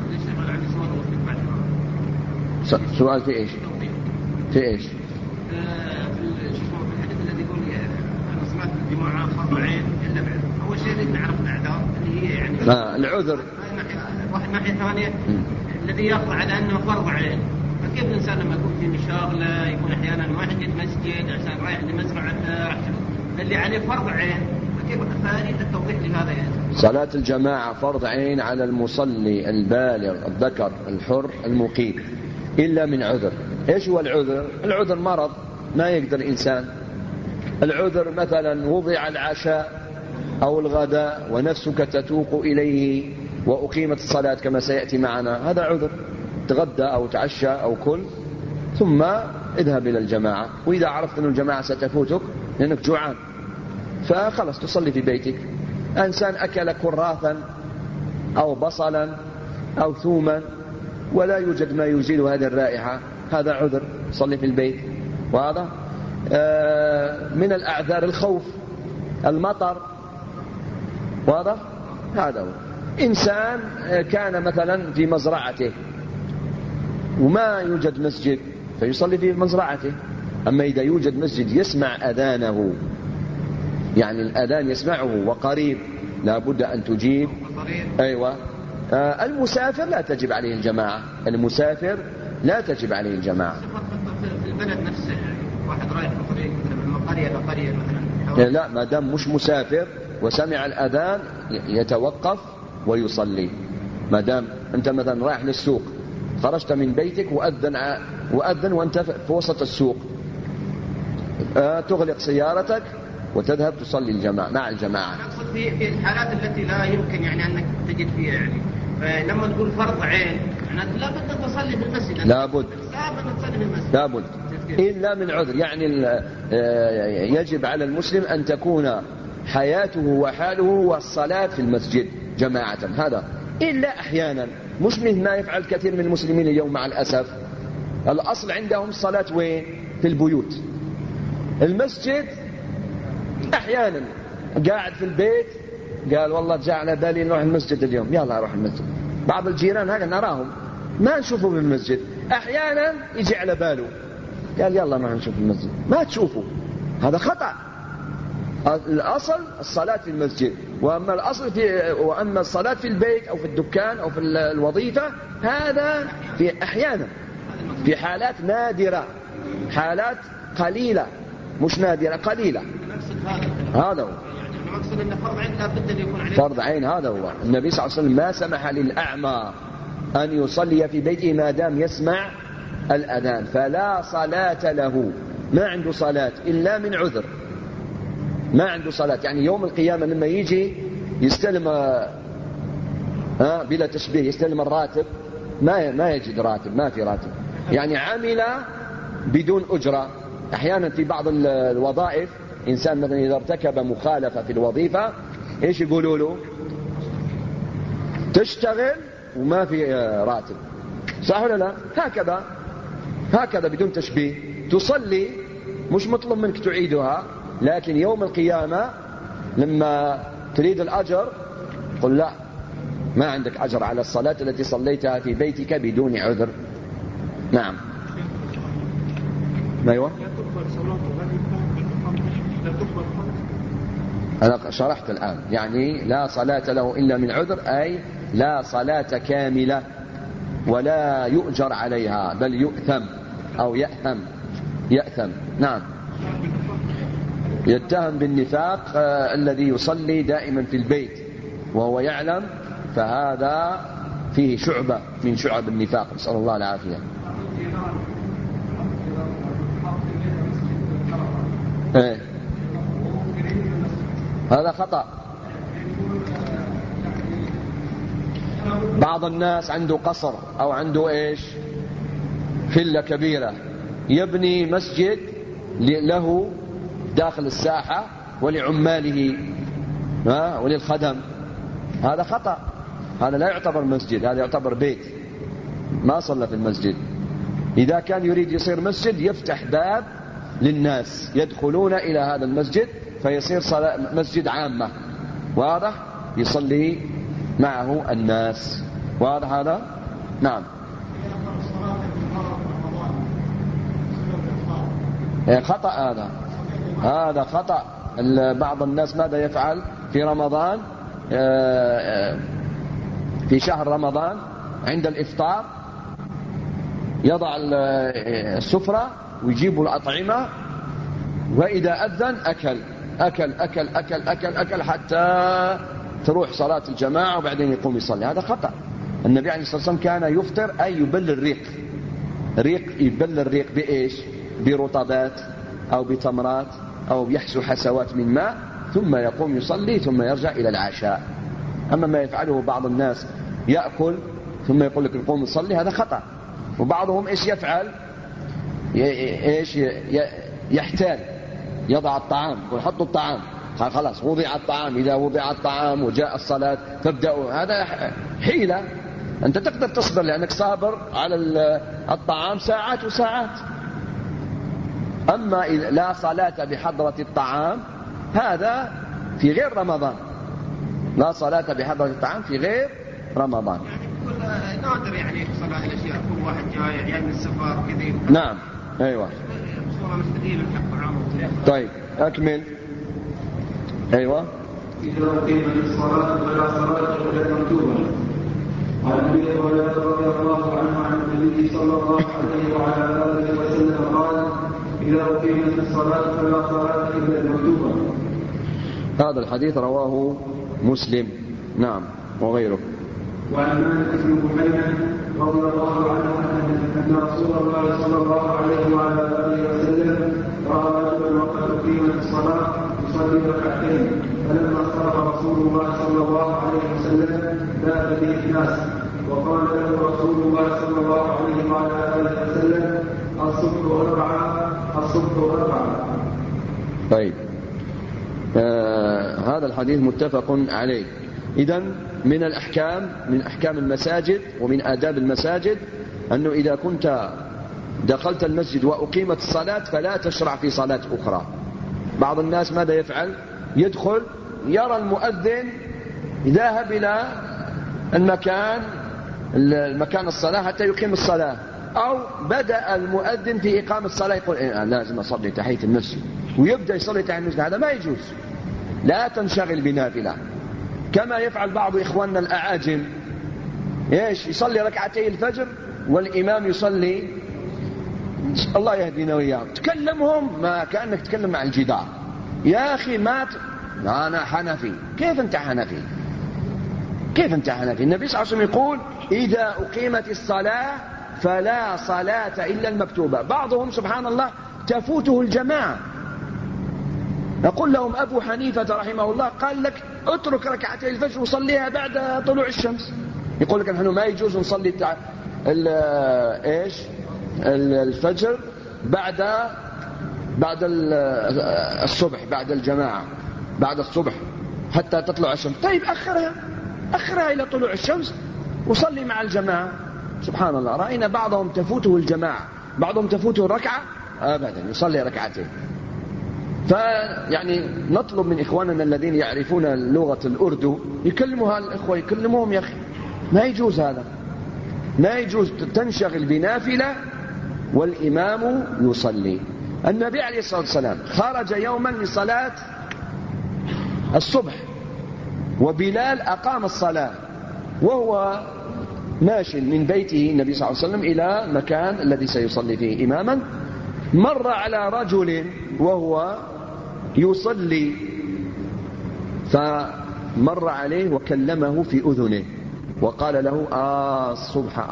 سؤال في إيش؟ في إيش؟ في الحديث الذي يقول أن صلاة الجماعة فرض عين إلا بعد. أول شيء اللي نعرف الأعذار اللي هي يعني العذر. واحد ناحية ثانية الذي يقع على أنه فرض عين. فكيف الإنسان لما يكون في مشاغلة يكون أحيانا ما يجد مسجد عشان رايح لمزرعة اللي عليه فرض عين، فكيف أريد التوضيح لهذا يعني؟ صلاة الجماعة فرض عين على المصلي البالغ الذكر الحر المقيم إلا من عذر. إيش هو العذر؟ العذر مرض ما يقدر الإنسان. العذر مثلا وضع العشاء أو الغداء ونفسك تتوق إليه وأقيمت الصلاة كما سيأتي معنا، هذا عذر. تغدى أو تعشى أو كل ثم اذهب إلى الجماعة، وإذا عرفت أن الجماعة ستفوتك لأنك جوعان فخلص تصلي في بيتك. إنسان أكل كراثا أو بصلا أو ثوما ولا يوجد ما يزيل هذه الرائحة، هذا عذر، صلي في البيت. وهذا من الأعذار الخوف، المطر، واضح؟ هذا هو. إنسان كان مثلا في مزرعته وما يوجد مسجد فيصلي في مزرعته. أما إذا يوجد مسجد يسمع أذانه، يعني الأذان يسمعه وقريب، لا بد أن تجيب. أيوة. المسافر لا تجب عليه الجماعة، المسافر لا تجب عليه الجماعة. في البلد نفسه واحد رايح في طريق من قرية لقرية مثلا، لا، ما دام مش مسافر وسمع الأذان يتوقف ويصلي. ما دام أنت مثلا رايح للسوق، خرجت من بيتك وأذن وأنت في وسط السوق، تغلق سيارتك وتذهب تصلي الجماعة مع الجماعة. أقصد في الحالات التي لا يمكن يعني أنك تجد فيها يعني، فلما نقول فرض عين يعني لا بد أن تصلي في المسجد. لا بد إلا من عذر، يعني يجب على المسلم أن تكون حياته وحاله والصلاة في المسجد جماعة، هذا إلا أحيانا، مش مثل ما يفعل كثير من المسلمين اليوم مع الأسف. الأصل عندهم الصلاة وين؟ في البيوت. المسجد أحيانا قاعد في البيت قال والله جاء على بالي نروح المسجد اليوم، يلا أروح المسجد. بعض الجيران هكذا نراهم ما نشوفه في المسجد، أحيانا يجي على باله قال يلا نروح نشوف المسجد، ما تشوفه، هذا خطأ. الأصل الصلاة في المسجد، وأما الصلاة في البيت أو في الدكان أو في الوظيفة هذا في أحيانا، في حالات نادرة، حالات قليلة، مش نادرة، قليلة. هذا هو فرض عين. هذا هو. النبي صلى الله عليه وسلم ما سمح للأعمى أن يصلي في بيته ما دام يسمع الأذان، فلا صلاة له، ما عنده صلاة إلا من عذر، ما عنده صلاة. يعني يوم القيامة لما يجي يستلم بلا تشبيه يستلم الراتب ما يجد راتب، ما في راتب، يعني عمل بدون أجرة. أحيانا في بعض الوظائف إنسان مثلا إذا ارتكب مخالفة في الوظيفة إيش يقولوا له؟ تشتغل وما في راتب، صح ولا لا؟ هكذا بدون تشبيه. تصلي مش مطلوب منك تعيدها، لكن يوم القيامة لما تريد الأجر قل لا، ما عندك أجر على الصلاة التي صليتها في بيتك بدون عذر. نعم. أيوة. أنا شرحت الآن، يعني لا صلاة له إلا من عذر، أي لا صلاة كاملة ولا يؤجر عليها، بل يؤثم أو يأثم. نعم. يتهم بالنفاق الذي يصلي دائما في البيت وهو يعلم، فهذا فيه شعبة من شعب النفاق، نسأل الله العافية. هذا خطأ. بعض الناس عنده قصر أو عنده فيلا كبيرة، يبني مسجد له داخل الساحة ولعماله وللخدم، هذا خطأ، هذا لا يعتبر مسجد، هذا يعتبر بيت، ما صلى في المسجد. إذا كان يريد يصير مسجد يفتح باب للناس يدخلون إلى هذا المسجد فيصير مسجد عامة، واضح؟ يصلي معه الناس. واضح هذا؟ نعم. خطأ هذا خطأ. بعض الناس ماذا يفعل في رمضان؟ في شهر رمضان عند الإفطار يضع السفرة ويجيب الأطعمة، وإذا أذن أكل حتى تروح صلاة الجماعة وبعدين يقوم يصلي. هذا خطأ. النبي عليه الصلاة والسلام كان يفطر أي يبل الريق. يبل الريق بإيش؟ برطبات أو بتمرات أو يحسو حسوات من ماء، ثم يقوم يصلي ثم يرجع إلى العشاء. أما ما يفعله بعض الناس يأكل ثم يقول لك نقوم نصلي، هذا خطأ. وبعضهم إيش يفعل؟ يحتال، يضع الطعام، يقول حطوا الطعام، خلاص وضع الطعام، إذا وضع الطعام وجاء الصلاة تبدأ. هذا حيلة. أنت تقدر تصبر لأنك صابر على الطعام ساعات وساعات. أما إذا لا صلاة بحضرة الطعام هذا في غير رمضان. لا صلاة بحضرة الطعام في غير رمضان. يعني نادر يعني صلاة الأشياء، كل واحد جاي من السفر كذي. نعم أيوة. صورة مستديمة الطعام. طيب أكمل. أيوة. إذا أقيمت الصلاة فلا صلاة إلا مكتوبة. عن أبي هريرة رضي الله عنه عن النبي صلى الله عليه وعلى آله وسلم قال: إذا أقيمت الصلاة فلا صلاة إلا المكتوبة. هذا الحديث رواه مسلم. نعم وغيره. وعن مالك بن بحيرة رضي الله عنه أن رسول الله صلى الله عليه وعلى آله وسلم رأى رجلا وقد أقيمت الصلاة يصلي ركعتين، فلما صار رسول الله صلى الله عليه وسلم ذهب به الناس، وقال له رسول الله صلى الله عليه وعلى آله وسلم: الصبح أربعة. طيب هذا الحديث متفق عليه. إذن من أحكام المساجد ومن آداب المساجد أنه إذا كنت دخلت المسجد وأقيمت الصلاة فلا تشرع في صلاة أخرى. بعض الناس ماذا يفعل؟ يدخل يرى المؤذن ذهب إلى المكان الصلاة حتى يقيم الصلاة، أو بدأ المؤذن في إقامة الصلاة يقول لازم أصلي تحية المسجد، ويبدأ يصلي تحية المسجد. هذا ما يجوز. لا تنشغل بنافلة كما يفعل بعض إخواننا الأعاجم. يصلي ركعتي الفجر والإمام يصلي، الله يهدينا وإياهم، تكلمهم ما كأنك تكلم مع الجدار. يا أخي أنا حنفي. كيف أنت حنفي؟ النبي صلى الله عليه وسلم يقول: إذا أقيمت الصلاة فلا صلاة إلا المكتوبة. بعضهم سبحان الله تفوته الجماعة. نقول لهم أبو حنيفة رحمه الله قال لك اترك ركعتي الفجر وصليها بعد طلوع الشمس. يقول لك نحن ما يجوز نصلي الفجر بعد الصبح، بعد الجماعة، بعد الصبح حتى تطلع الشمس. طيب أخرها إلى طلوع الشمس وصلي مع الجماعة. سبحان الله، رأينا بعضهم تفوته الجماعة، بعضهم تفوته الركعة، أبدا يصلي ركعتين. فيعني نطلب من إخواننا الذين يعرفون لغة الأردو يكلموا الإخوة، يكلموهم يا أخي. ما يجوز هذا، ما يجوز تنشغل بنافلة والإمام يصلي. النبي عليه الصلاة والسلام خرج يوما لصلاة الصبح، وبلال أقام الصلاة وهو ماشي من بيته النبي صلى الله عليه وسلم إلى المكان الذي سيصلي فيه إماما. مر على رجل وهو يصلي، فمر عليه وكلمه في أذنه وقال له: الصبح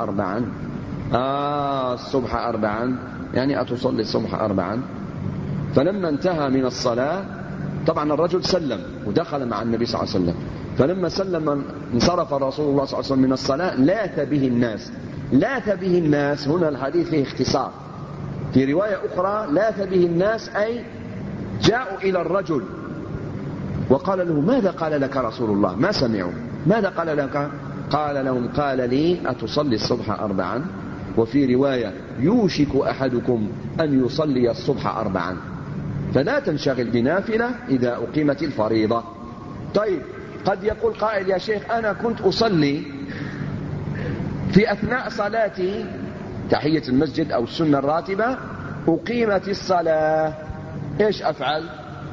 أربعا، يعني أتصلي الصبح 4. فلما انتهى من الصلاة، طبعا الرجل سلم ودخل مع النبي صلى الله عليه وسلم، فلما سلم انصرف رسول الله صلى الله عليه وسلم من الصلاة لاث به الناس. هنا الحديث فيه اختصار. في رواية أخرى لاث به الناس أي جاءوا إلى الرجل وقال له: ماذا قال لك رسول الله؟ ما سمعوا. ماذا قال لك؟ قال لهم: قال لي أتصلي الصبح 4، وفي رواية: يوشك أحدكم أن يصلي الصبح 4. فلا تنشغل بنافلة إذا أقيمت الفريضة. طيب قد يقول قائل يا شيخ أنا كنت أصلي في أثناء صلاتي تحية المسجد أو السنة الراتبة أقيمت الصلاة، إيش أفعل؟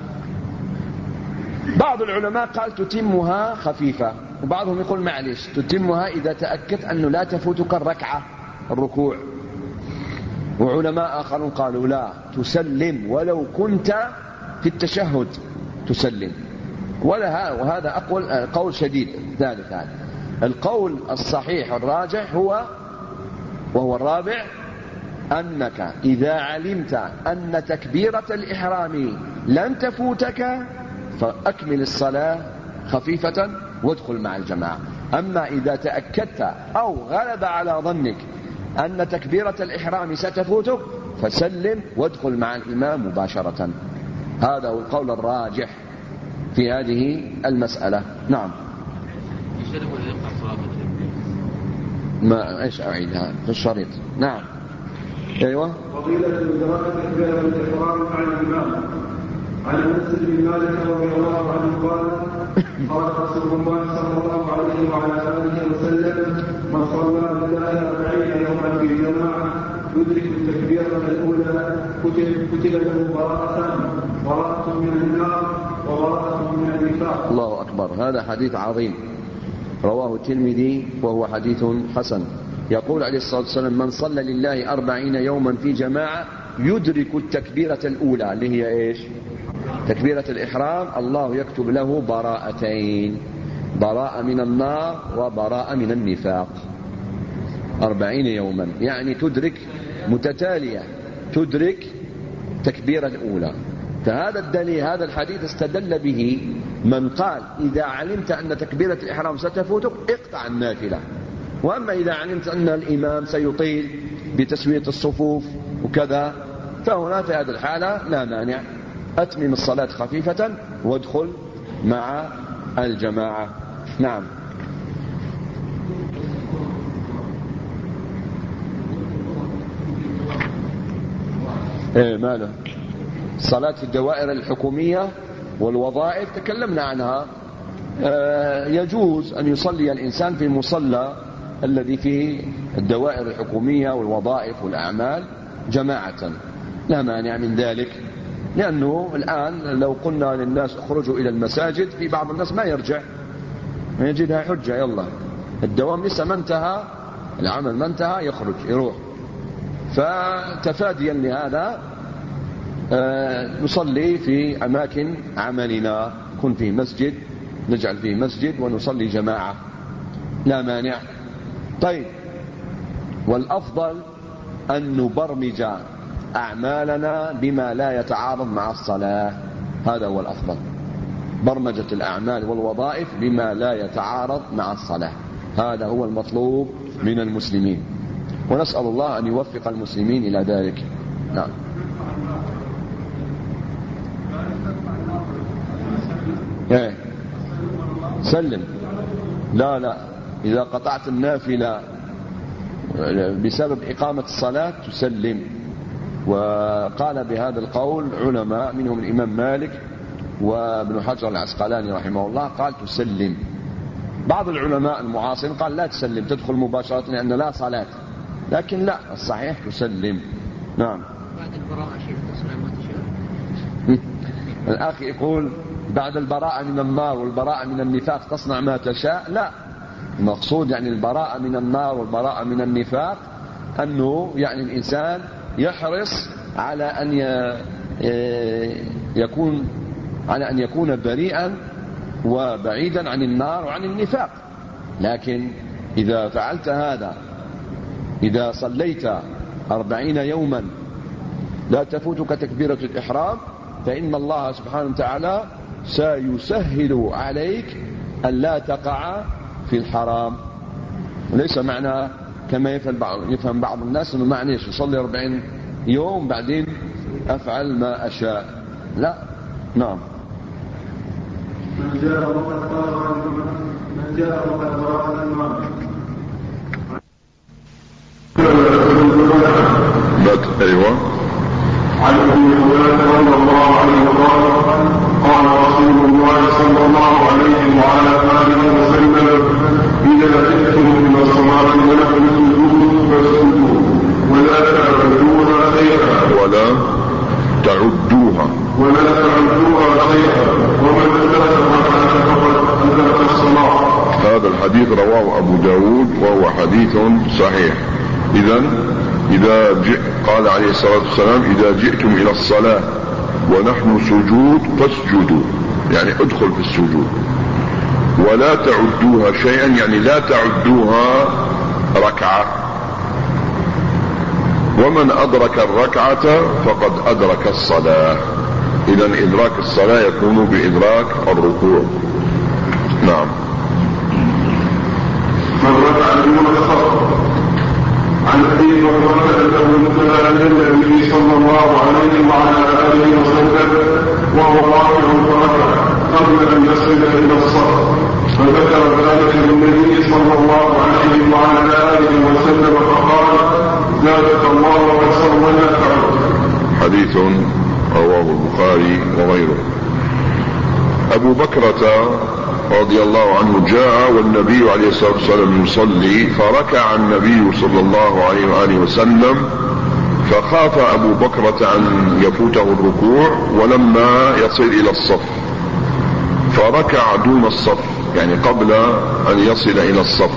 بعض العلماء قال تتمها خفيفة، وبعضهم يقول معلش تتمها إذا تأكدت أنه لا تفوتك الركعة الركوع، وعلماء آخرون قالوا لا تسلم ولو كنت في التشهد تسلم. وهذا قول شديد ذلك. هذا القول الصحيح الراجح وهو الرابع، أنك إذا علمت أن تكبيرة الإحرام لن تفوتك فأكمل الصلاة خفيفة وادخل مع الجماعة. أما إذا تأكدت أو غلب على ظنك أن تكبيرة الإحرام ستفوتك فسلم وادخل مع الإمام مباشرة. هذا هو القول الراجح في هذه المسألة. نعم. ما إيش أعيدها في الشريط. نعم. أيوة. فضيلة إدراك تكبيرة الإحرام عن الإمام. عن أنس بن مالك رضي الله عنه قال رسول الله صلى الله عليه وعلى آله وسلم من صلى لله 40 يوما في جماعة يدرك التكبيرة الأولى كتب له براءة من النار وبراءة من النفاق. الله أكبر. هذا حديث عظيم رواه الترمذي وهو حديث حسن. يقول عليه الصلاة والسلام من صلى لله 40 يوما في جماعة يدرك التكبيرة الأولى اللي هي إيش؟ تكبيرة الإحرام، الله يكتب له براءتين، براءة من النار وبراءة من النفاق. 40 يوما يعني تدرك متتالية، تدرك تكبيرة الأولى. فهذا الدليل، هذا الحديث استدل به من قال إذا علمت أن تكبيرة الإحرام ستفوتك اقطع النافلة. وأما إذا علمت أن الإمام سيطيل بتسوية الصفوف وكذا فهنا في هذه الحالة لا مانع، أتمم الصلاة خفيفة وادخل مع الجماعة. نعم. ماله صلاة الدوائر الحكومية والوظائف تكلمنا عنها. يجوز أن يصلي الإنسان في مصلى الذي فيه الدوائر الحكومية والوظائف والأعمال جماعة، لا مانع من ذلك، لأنه الآن لو قلنا للناس اخرجوا إلى المساجد في بعض الناس ما يرجع، ما يجدها حجة، يلا الدوام لسه ما انتهى، العمل ما انتهى، يخرج يروح. فتفاديا لهذا نصلي في أماكن عملنا، يكون فيه مسجد نجعل فيه مسجد ونصلي جماعة، لا مانع. طيب، والأفضل أن نبرمج أعمالنا بما لا يتعارض مع الصلاة، هذا هو الأفضل، برمجة الأعمال والوظائف بما لا يتعارض مع الصلاة، هذا هو المطلوب من المسلمين، ونسأل الله أن يوفق المسلمين إلى ذلك. نعم. ايه سلم. لا إذا قطعت النافلة بسبب إقامة الصلاة تسلم. وقال بهذا القول علماء منهم الإمام مالك وابن حجر العسقلاني رحمه الله، قال تسلم. بعض العلماء المعاصرين قال لا تسلم، تدخل مباشرة لأن لا صلاة، لكن لا، الصحيح تسلم. نعم. بعد البراءة شيء تسلم ما تشاء. الأخ يقول بعد البراءة من النار والبراءة من النفاق تصنع ما تشاء. لا، المقصود يعني البراءة من النار والبراءة من النفاق أنه يعني الإنسان يحرص على أن يكون بريئا وبعيدا عن النار وعن النفاق. لكن إذا فعلت هذا، إذا صليت 40 يوما لا تفوتك تكبيرة الإحرام، فإن الله سبحانه وتعالى سيسهل عليك أن لا تقع في الحرام. وليس معنى كما يفهم بعض الناس أنه معنى يصلي 40 يوم بعدين أفعل ما أشاء، لا. نعم. من جاء وقد براء الإمام. أيوة. عن ابي هريره رضي الله عنه قال قال رسول الله صلى الله عليه وعلى حديث رواه أبو داود وهو حديث صحيح. إذا قال عليه الصلاة والسلام: إذا جئتم إلى الصلاة ونحن سجود فاسجدوا، يعني ادخل في السجود. ولا تعدوها شيئا، يعني لا تعدوها ركعة. ومن أدرك الركعة فقد أدرك الصلاة. إذن إدراك الصلاة يكون بإدراك الركوع. نعم. من ركع دون الصف. عن أبي هريرة أنه دخل على النبي صلى الله عليه وعلى آله وسلم وهو راكع فركع قبل أن يصل إلى الصف، فذكر ذلك للنبي صلى الله عليه وعلى آله وسلم فقال: زادك الله ويسر ولا تعد. حديث رواه البخاري وغيره. أبو بكرة رضي الله عنه جاء والنبي عليه الصلاة والسلام يصلي، فركع النبي صلى الله عليه وآله وسلم، فخاف أبو بكرة أن يفوته الركوع ولما يصل إلى الصف، فركع دون الصف، يعني قبل أن يصل إلى الصف.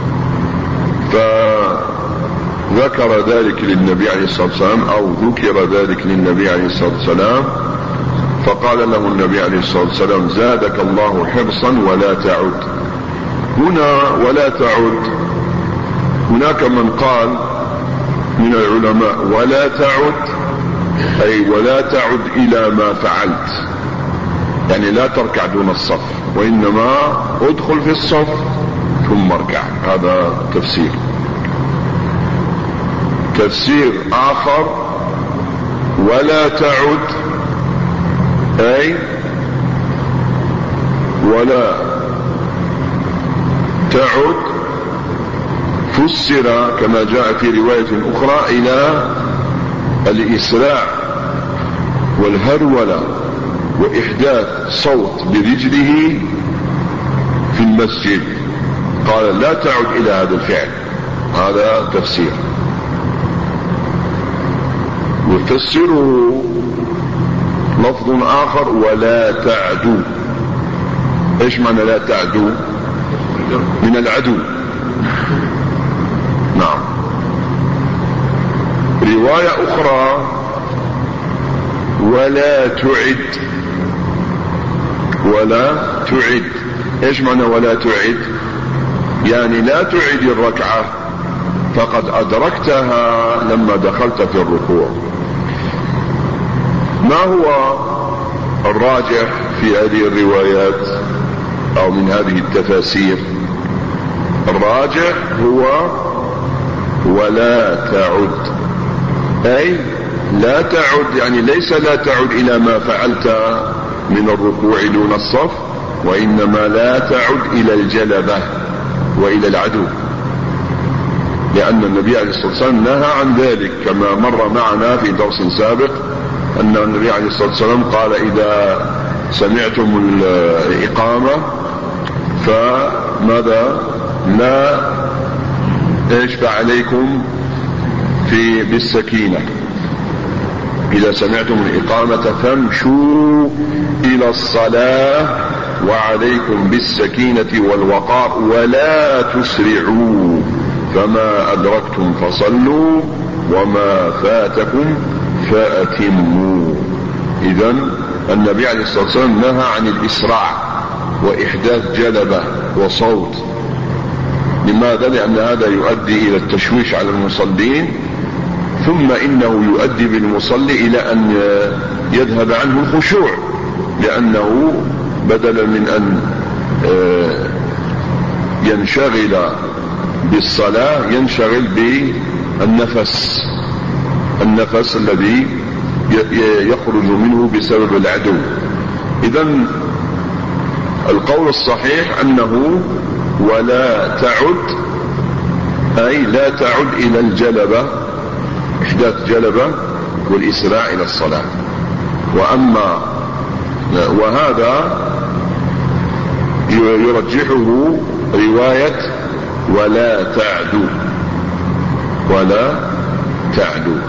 فذكر ذلك للنبي عليه الصلاة والسلام، أو ذكر ذلك للنبي عليه الصلاة والسلام، فقال له النبي عليه الصلاة والسلام: زادك الله حرصا ولا تعد. هنا ولا تعد، هناك من قال من العلماء: ولا تعد أي ولا تعد إلى ما فعلت، يعني لا تركع دون الصف، وإنما ادخل في الصف ثم اركع. هذا تفسير. تفسير آخر: ولا تعد أي ولا تعد فسر كما جاء في رواية أخرى إلى الإسراع والهرولة وإحداث صوت برجله في المسجد. قال: لا تعد إلى هذا الفعل. هذا تفسير. يفسره لفظ آخر: ولا تعدوا. ايش معنى لا تعدوا؟ من العدو. نعم. رواية أخرى: ولا تعد. ولا تعد. ايش معنى ولا تعد؟ يعني لا تعد الركعة، فقد أدركتها لما دخلت في الركوع. ما هو الراجح في هذه الروايات أو من هذه التفاسير؟ الراجح هو ولا تعد، أي لا تعد، يعني ليس لا تعد إلى ما فعلت من الركوع دون الصف، وإنما لا تعد إلى الجلبة وإلى العدو، لأن النبي عليه الصلاة والسلام نهى عن ذلك كما مر معنا في درس سابق، أن النبي عليه الصلاة والسلام قال: إذا سمعتم الإقامة فماذا؟ لا يشفع عليكم بالسكينة. إذا سمعتم الإقامة فامشوا إلى الصلاة وعليكم بالسكينة والوقار ولا تسرعوا، فما أدركتم فصلوا وما فاتكم فأتموا. إذن النبي عليه الصلاة والسلام نهى عن الإسراع وإحداث جلبة وصوت. لماذا؟ لأن هذا يؤدي إلى التشويش على المصلين، ثم إنه يؤدي بالمصلي إلى أن يذهب عنه الخشوع، لأنه بدلا من أن ينشغل بالصلاة ينشغل بالنفس، النفس الذي يخرج منه بسبب العدو. إذن القول الصحيح أنه ولا تعد، أي لا تعد إلى الجلبة، إحداث جلبة والإسراع إلى الصلاة. وهذا يرجحه رواية ولا تعدوا، ولا تعدوا.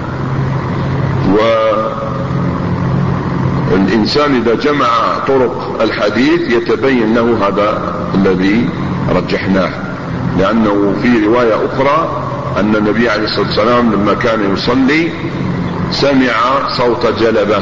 والإنسان إذا جمع طرق الحديث يتبين له هذا الذي رجحناه، لأنه في رواية أخرى أن النبي عليه الصلاة والسلام لما كان يصلي سمع صوت جلبة،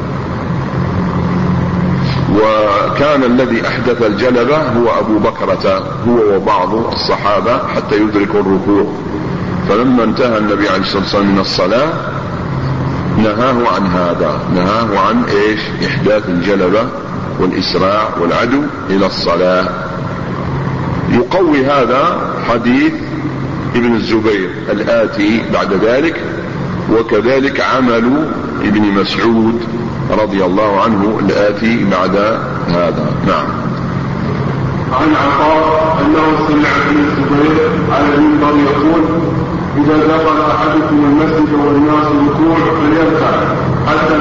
وكان الذي أحدث الجلبة هو أبو بكرة هو وبعض الصحابة حتى يدركوا الركوع. فلما انتهى النبي عليه الصلاة والسلام من الصلاة نهاه عن هذا، نهاه عن ايش؟ إحداث الجلبة والإسراع والعدو إلى الصلاة. يقوي هذا حديث ابن الزبير الآتي بعد ذلك، وكذلك عمل ابن مسعود رضي الله عنه الآتي بعد هذا. نعم. عن عطاء أنه سمع ابن الزبير على المنبر يقول: إذا دخل أحدكم المسجد والناس ركوع فليركع حتى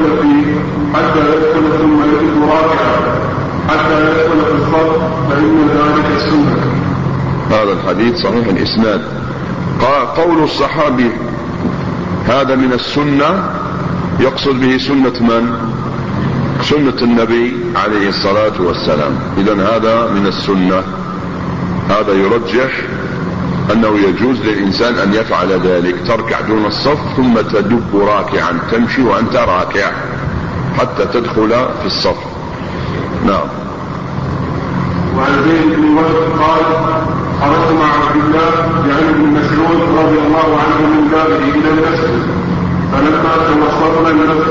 يدخل ثم يجد راكعا حتى يدخل في الصف فإن ذلك السنة. هذا الحديث صحيح الإسناد. قول الصحابي هذا من السنة يقصد به سنة من؟ سنة النبي عليه الصلاة والسلام. إذن هذا من السنة. هذا يرجح أنه يجوز للإنسان أن يفعل ذلك، تركع دون الصف ثم تدب راكعا، تمشي وأنت راكع حتى تدخل في الصف. نعم. وعن زيد بن وهب قال: خرجت مع عبد الله يعني ابن مسعود رضي الله عنه من بابه إلى المسجد، فلما توسطنا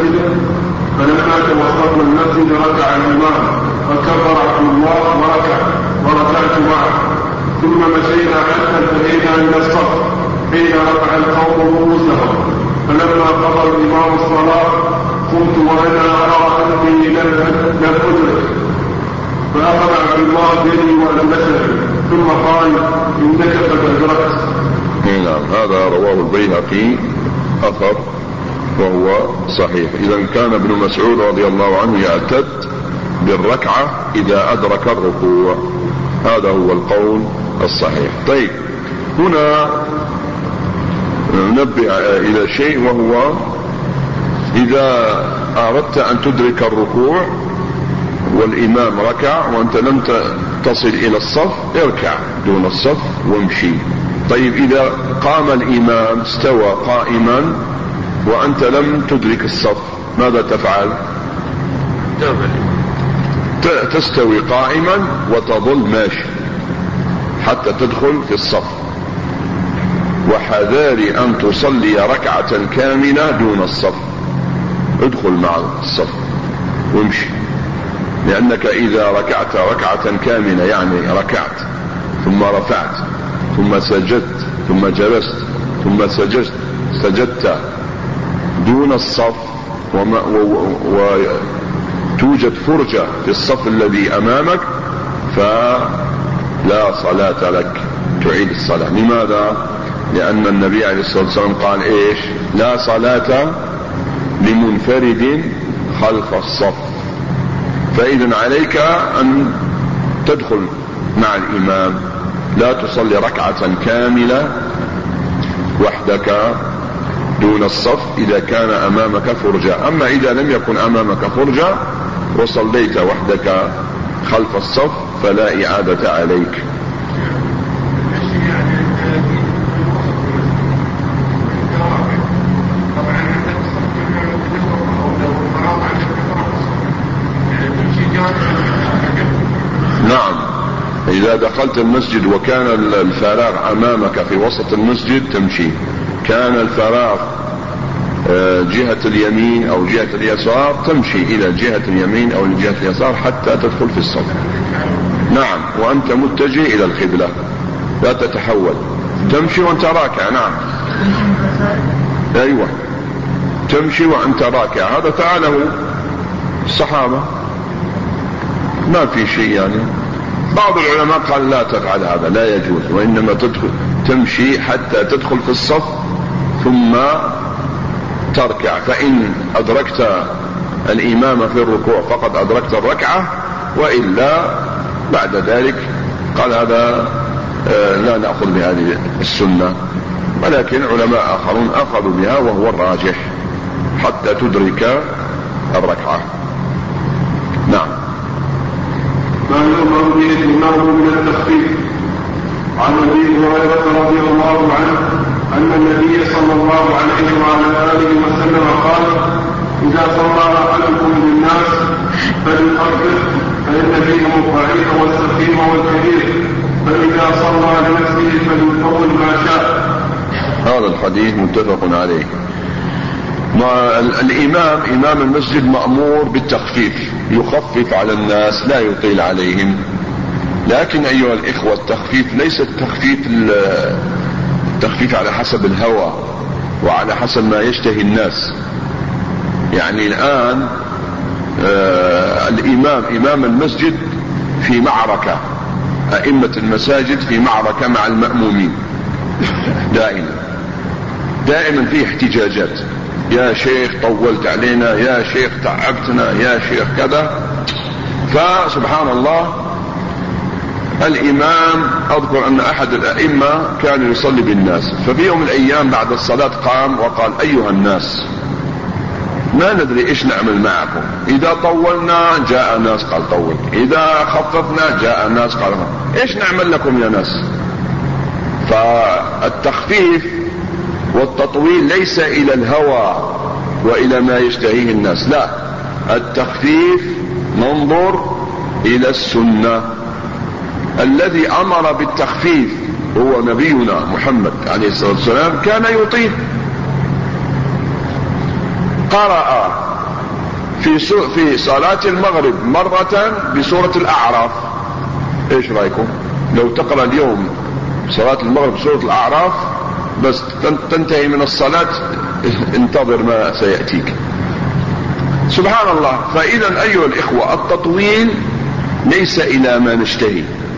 المسجد ركع الإمام فكبر عبد الله وركعت معه، ثم مشينا حتى انتهينا من الصف حين رفع القوم رؤوسهم، فلما قضى الإمام الصلاة قمت وأنا أرى أني لم أدرك، فأخذ عبد الله بيدي وألمسني ثم قال: إنك قد أدركت. نعم. هذا رواه البيهقي أثر وهو صحيح. إذا كان ابن مسعود رضي الله عنه يعتد بالركعة إذا أدرك الركوع، هذا هو القول الصحيح. طيب، هنا ننبه إلى شيء، وهو إذا أردت أن تدرك الركوع والإمام ركع وأنت لم تصل إلى الصف، اركع دون الصف وامشي. طيب، إذا قام الإمام استوى قائما وأنت لم تدرك الصف، ماذا تفعل؟ تستوي قائما وتظل ماشي حتى تدخل في الصف، وحذاري أن تصلي ركعة كاملة دون الصف. ادخل مع الصف وامشي، لأنك إذا ركعت ركعة كاملة يعني ركعت ثم رفعت ثم سجدت ثم جلست ثم سجدت دون الصف وتوجد فرجة في الصف الذي أمامك، فلا صلاة لك، تعيد الصلاة. لماذا؟ لأن النبي عليه الصلاة والسلام قال إيش؟ لا صلاة لمنفرد خلف الصف. فإذن عليك أن تدخل مع الإمام، لا تصلي ركعة كاملة وحدك دون الصف إذا كان أمامك فرجة. أما إذا لم يكن أمامك فرجة وصليت وحدك خلف الصف فلا إعادة عليك. نعم، إذا دخلت المسجد وكان الفراغ أمامك في وسط المسجد تمشي، كان الفراغ جهة اليمين أو جهة اليسار تمشي إلى جهة اليمين أو جهة اليسار حتى تدخل في الصف. نعم، وأنت متجه إلى القبلة، لا تتحول، تمشي وأنت راكع. نعم، أيوة، تمشي وأنت راكع. هذا فعله الصحابة، ما في شيء يعني. بعض العلماء قال لا تفعل هذا، لا يجوز، وإنما تمشي حتى تدخل في الصف ثم تركع. فإن أدركت الإمام في الركوع فقد أدركت الركعة، وإلا بعد ذلك قال هذا لا نأخذ بهذه السنة. ولكن علماء آخرون أخذوا بها وهو الراجح حتى تدرك الركعة. نعم. ما يؤمر به الإمام من التخفيف عن ابي هريره رضي الله عنه ان النبي صلى الله عليه وعلى اله وسلم قال: اذا صلى احدكم للناس فليخفف فان فيهم الضعيف والسقيم والكبير، فاذا صلى لنفسه فليطول ما شاء. هذا الحديث متفق عليه. الإمام إمام المسجد مأمور بالتخفيف، يخفف على الناس لا يطيل عليهم. لكن أيها الإخوة التخفيف ليس التخفيف على حسب الهوى وعلى حسب ما يشتهي الناس. يعني الآن إمام المسجد في معركة، أئمة المساجد في معركة مع المأمومين، دائما فيه احتجاجات: يا شيخ طولت علينا، يا شيخ تعبتنا، يا شيخ كذا. فسبحان الله الإمام، أذكر أن أحد الأئمة كان يصلي بالناس، ففي يوم من الأيام بعد الصلاة قام وقال: أيها الناس، ما ندري إيش نعمل معكم، إذا طولنا جاء ناس قال طول، إذا خففنا جاء ناس قال إيش نعمل لكم يا ناس. فالتخفيف والتطويل ليس إلى الهوى وإلى ما يشتهيه الناس، لا، التخفيف ننظر إلى السنة. الذي أمر بالتخفيف هو نبينا محمد عليه الصلاة والسلام، كان يطيل. قرأ في صلاة المغرب مرة بسورة الأعراف. إيش رأيكم لو تقرأ اليوم صلاة المغرب بسورة الأعراف بس تنتهي من الصلاة، انتظر ما سيأتيك. سبحان الله. فإذا أيها الإخوة التطويل ليس إلى ما نشتهي.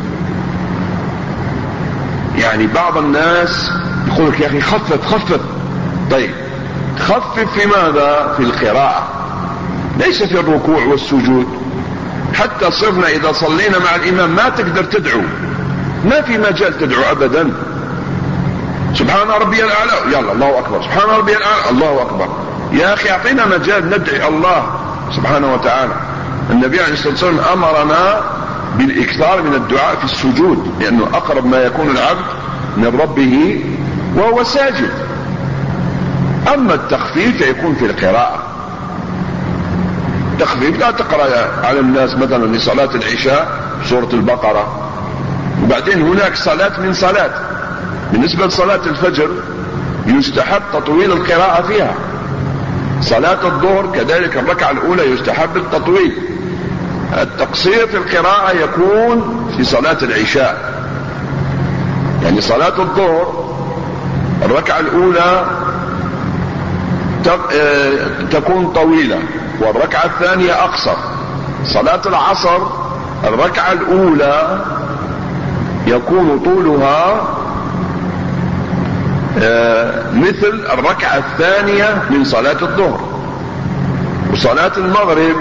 يعني بعض الناس يقول لك: يا أخي خفف. طيب خفف في ماذا؟ في القراءة، ليس في الركوع والسجود. حتى صرنا إذا صلينا مع الإمام ما تقدر تدعو، ما في مجال تدعو أبدا. سبحان ربي الأعلى، يلا الله أكبر، سبحان ربي الأعلى، الله أكبر. يا أخي أعطينا مجال ندعي الله سبحانه وتعالى. النبي عليه الصلاة والسلام أمرنا بالإكثار من الدعاء في السجود، لأنه أقرب ما يكون العبد من ربه وهو ساجد. أما التخفيف يكون في القراءة. تخفيف لا تقرأ على الناس مثلا لصلاة العشاء سورة البقرة، وبعدين هناك صلاة من صلاة. بالنسبة لصلاة الفجر يستحب تطويل القراءة فيها. صلاة الظهر كذلك الركعة الأولى يستحب التطويل. التقصير في القراءة يكون في صلاة العشاء. يعني صلاة الظهر الركعة الأولى تكون طويلة والركعة الثانية أقصر. صلاة العصر الركعة الأولى يكون طولها مثل الركعة الثانية من صلاة الظهر. وصلاة المغرب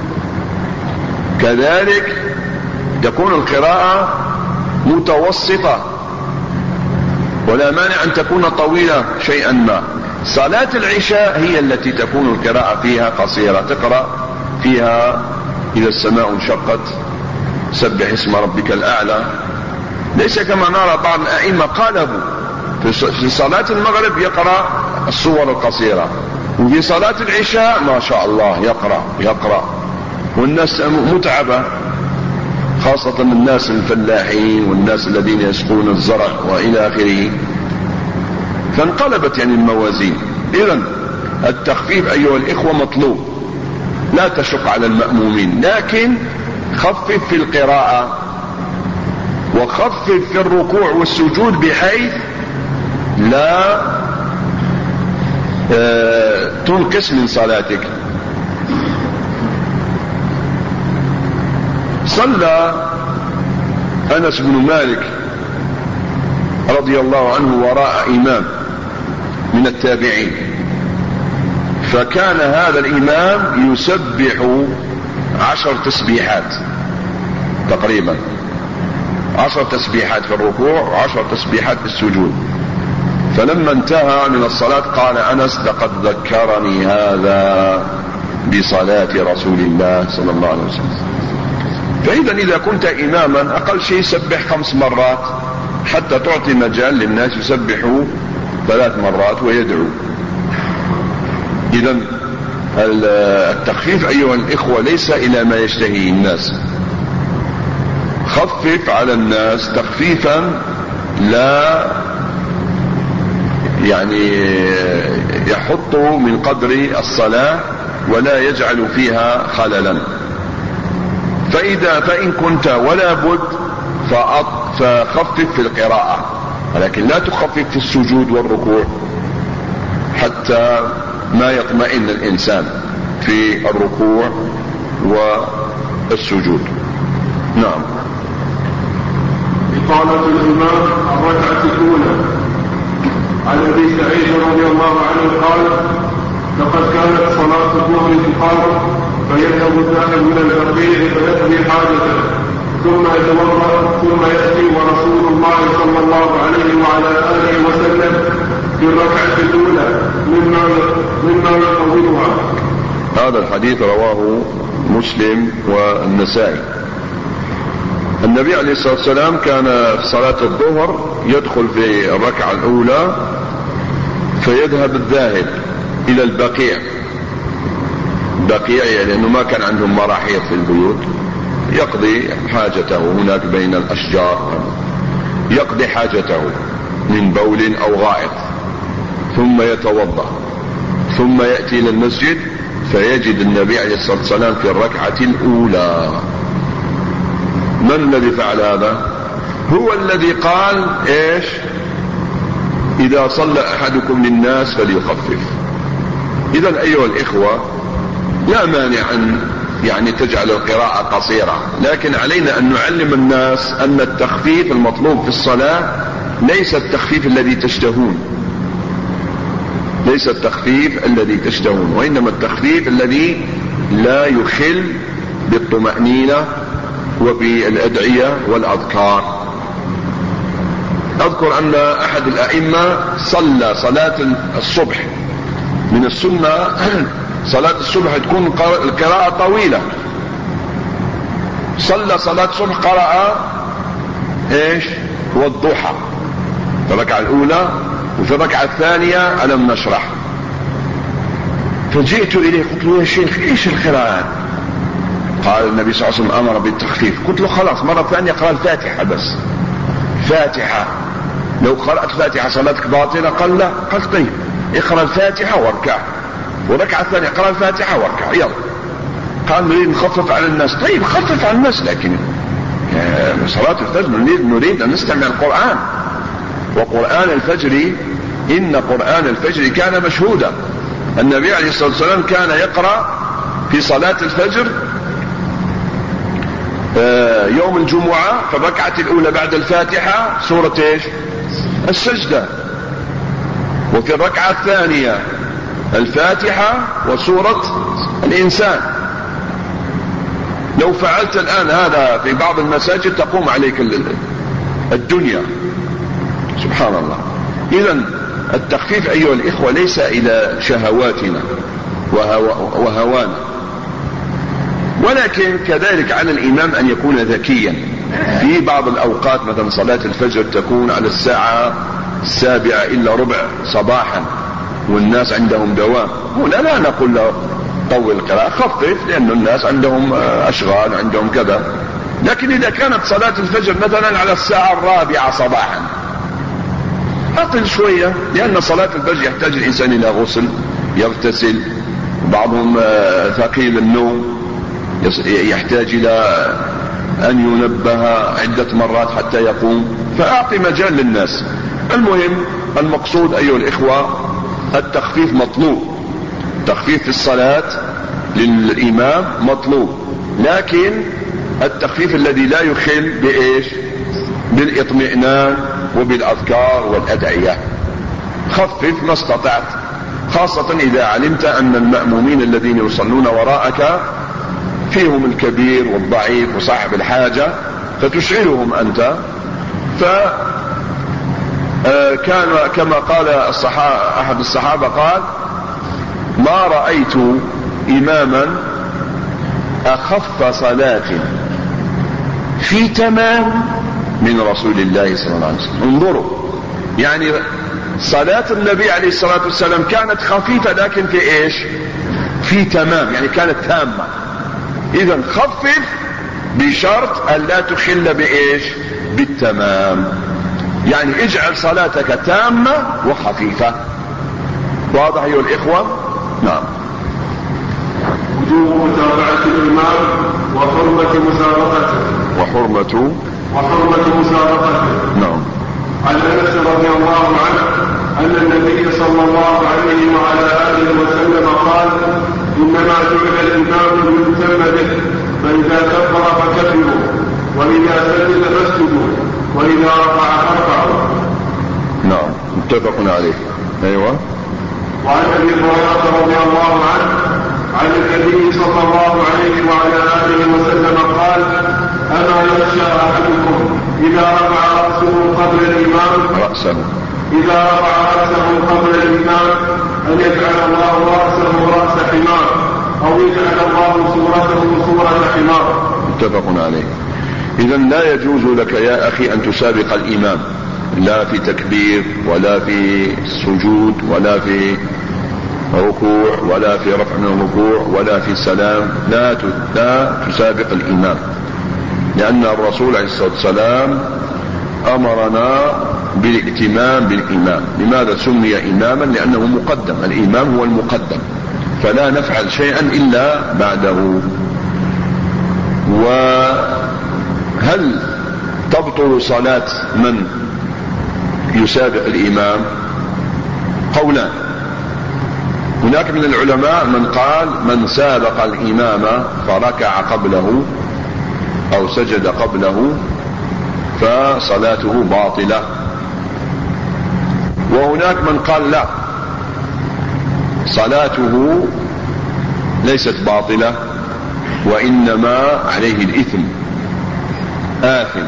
كذلك تكون القراءة متوسطة، ولا مانع أن تكون طويلة شيئا ما. صلاة العشاء هي التي تكون القراءة فيها قصيرة، تقرأ فيها إذا السماء انشقت، سبح اسم ربك الأعلى. ليس كما نرى بعض الأئمة قالبوا في صلاة المغرب يقرأ السور القصيرة، وفي صلاة العشاء ما شاء الله يقرأ والناس متعبة، خاصة الناس الفلاحين والناس الذين يسقون الزرع وإلى آخره. فانقلبت يعني الموازين. إذن التخفيف أيها الإخوة مطلوب، لا تشق على المأمومين، لكن خفف في القراءة وخفف في الركوع والسجود بحيث لا تنقص من صلاتك. صلى أنس بن مالك رضي الله عنه وراء إمام من التابعين، فكان هذا الإمام يسبح 10 تسبيحات تقريبا، 10 تسبيحات في الركوع و10 تسبيحات في السجود. فلما انتهى من الصلاة قال أنس: لقد ذكرني هذا بصلاة رسول الله صلى الله عليه وسلم. فإذا إذا كنت إماما أقل شيء سبح 5 مرات حتى تعطي مجال للناس يسبحوا 3 مرات ويدعوا. إذن التخفيف أيها الإخوة ليس إلى ما يشتهيه الناس. خفف على الناس تخفيفا لا يعني يحط من قدر الصلاة ولا يجعل فيها خللا. فإن كنت ولا بد فخفف في القراءة، ولكن لا تخفف في السجود والركوع حتى ما يطمئن الإنسان في الركوع والسجود. نعم. إقامة الإمام الركعة الأولى. عن أبي سعيد رضي الله عنه قال: لقد كانت صلاة الظهر تقام فيذهب الداخل من البقيع فيقضي حاجته ثم يتوضأ ثم يأتي ورسول الله صلى الله عليه وعلى آله وسلم في الركعة الأولى مما يطولها. هذا الحديث رواه مسلم والنسائي. النبي عليه الصلاة والسلام كان في صلاة الظهر يدخل في الركعة الأولى فيذهب الذاهب إلى البقيع. بقيع لأنه ما كان عندهم مراحيض في البيوت، يقضي حاجته هناك بين الأشجار، يقضي حاجته من بول أو غائط، ثم يتوضأ ثم يأتي إلى المسجد فيجد النبي عليه الصلاة والسلام في الركعة الأولى. من الذي فعل هذا؟ هو الذي قال ايش؟ إذا صلى أحدكم للناس فليخفف. إذن أيها الإخوة لا مانع أن يعني تجعل القراءة قصيرة، لكن علينا أن نعلم الناس أن التخفيف المطلوب في الصلاة ليس التخفيف الذي تشتهون، ليس التخفيف الذي تشتهون، وإنما التخفيف الذي لا يخل بالطمأنينة وبالأدعية والأذكار. أذكر أن أحد الأئمة صلى صلاة الصبح، من السنة صلاة الصبح تكون القراءة طويلة، صلى صلاة الصبح قرأ ايش؟ والضحى في الركعة الأولى، وفي الركعة الثانية ألم نشرح. فجئت إليه قلت له: يا شيخ ايش القراءة؟ قال: النبي صلى الله عليه وسلم أمر بالتخفيف. قلت له: خلاص مرة ثانية قال الفاتحة بس، فاتحة، لو قرأت فاتحة صلاتك باطلة؟ قال: لا. قال: طيب اقرأ الفاتحة واركع، وركعة الثانية قرأ الفاتحة واركع، يلا. قال: نريد نخفف على الناس. طيب خفف على الناس، لكن صلاة الفجر نريد أن نستمع القرآن، وقرآن الفجر إن قرآن الفجر كان مشهودا. النبي عليه الصلاة والسلام كان يقرأ في صلاة الفجر يوم الجمعة في الركعة الأولى بعد الفاتحة سورة ايش؟ السجدة، وفي الركعة الثانية الفاتحة وسورة الإنسان. لو فعلت الآن هذا في بعض المساجد تقوم عليك الدنيا، سبحان الله. إذن التخفيف أيها الإخوة ليس إلى شهواتنا وهوانا، ولكن كذلك على الإمام أن يكون ذكيا. في بعض الأوقات مثلا صلاة الفجر تكون على الساعة 7:45 صباحا والناس عندهم دوام، هنا لا نقول له طول القراءة، خفف، لأن الناس عندهم أشغال عندهم كذا. لكن إذا كانت صلاة الفجر مثلا على الساعة 4 صباحا أطل شوية، لأن صلاة الفجر يحتاج الإنسان إلى غسل، يغتسل، بعضهم ثقيل النوم يحتاج إلى أن ينبه عدة مرات حتى يقوم، فأعطي مجال للناس. المهم المقصود أيها الإخوة التخفيف مطلوب، تخفيف في الصلاة للإمام مطلوب، لكن التخفيف الذي لا يخل بإيش؟ بالاطمئنان وبالأذكار والأدعية. خفف ما استطعت، خاصة إذا علمت أن المأمومين الذين يصلون وراءك فيهم الكبير والضعيف وصاحب الحاجة، فتشعرهم أنت. فكان كما قال أحد الصحابة قال: ما رأيت إماما أخف صلاة في تمام من رسول الله صلى الله عليه وسلم. انظروا، يعني صلاة النبي عليه الصلاة والسلام كانت خفيفة لكن في ايش؟ في تمام، يعني كانت تامة. اذا خفف بشرط ان لا تخل بايش؟ بالتمام. يعني اجعل صلاتك تامة وخفيفة. واضح ايها الاخوة؟ نعم. وجوب متابعة الإمام وحرمة مسابقته. وحرمة مسابقته. نعم. عن أنس رضي الله عنه أن النبي صلى الله عليه وعلى آله وسلم قال: إنما جعل الإمام ليؤتم به، فإذا كبر فكبروا، وإذا سجد فاسجدوا، وإذا رفع فارفعوا. نعم، متفق عليه. أيوة. وعن أبي هريرة رضي الله عنه عن النبي صلى الله عليه وعلى آله وسلم قال: أما يخشى أحدكم إذا رفع رأسه قبل الإمام أن يجعل الله رأسه رأس حمار، أو يجعل الله صورته صورة حمار. متفق عليه. إذا لا يجوز لك يا أخي أن تسابق الإمام، لا في تكبير ولا في سجود ولا في ركوع ولا في رفع من الركوع ولا في سلام. لا تسابق الإمام، لأن الرسول عليه الصلاة والسلام أمرنا بالائتمام بالإمام. لماذا سمي إماما؟ لأنه مقدم، الإمام هو المقدم، فلا نفعل شيئا إلا بعده. وهل تبطل صلاة من يسابق الإمام؟ قولان. هناك من العلماء من قال: من سابق الإمام فركع قبله أو سجد قبله فصلاته باطلة. وهناك من قال: لا، صلاته ليست باطلة، وإنما عليه الإثم، آثم.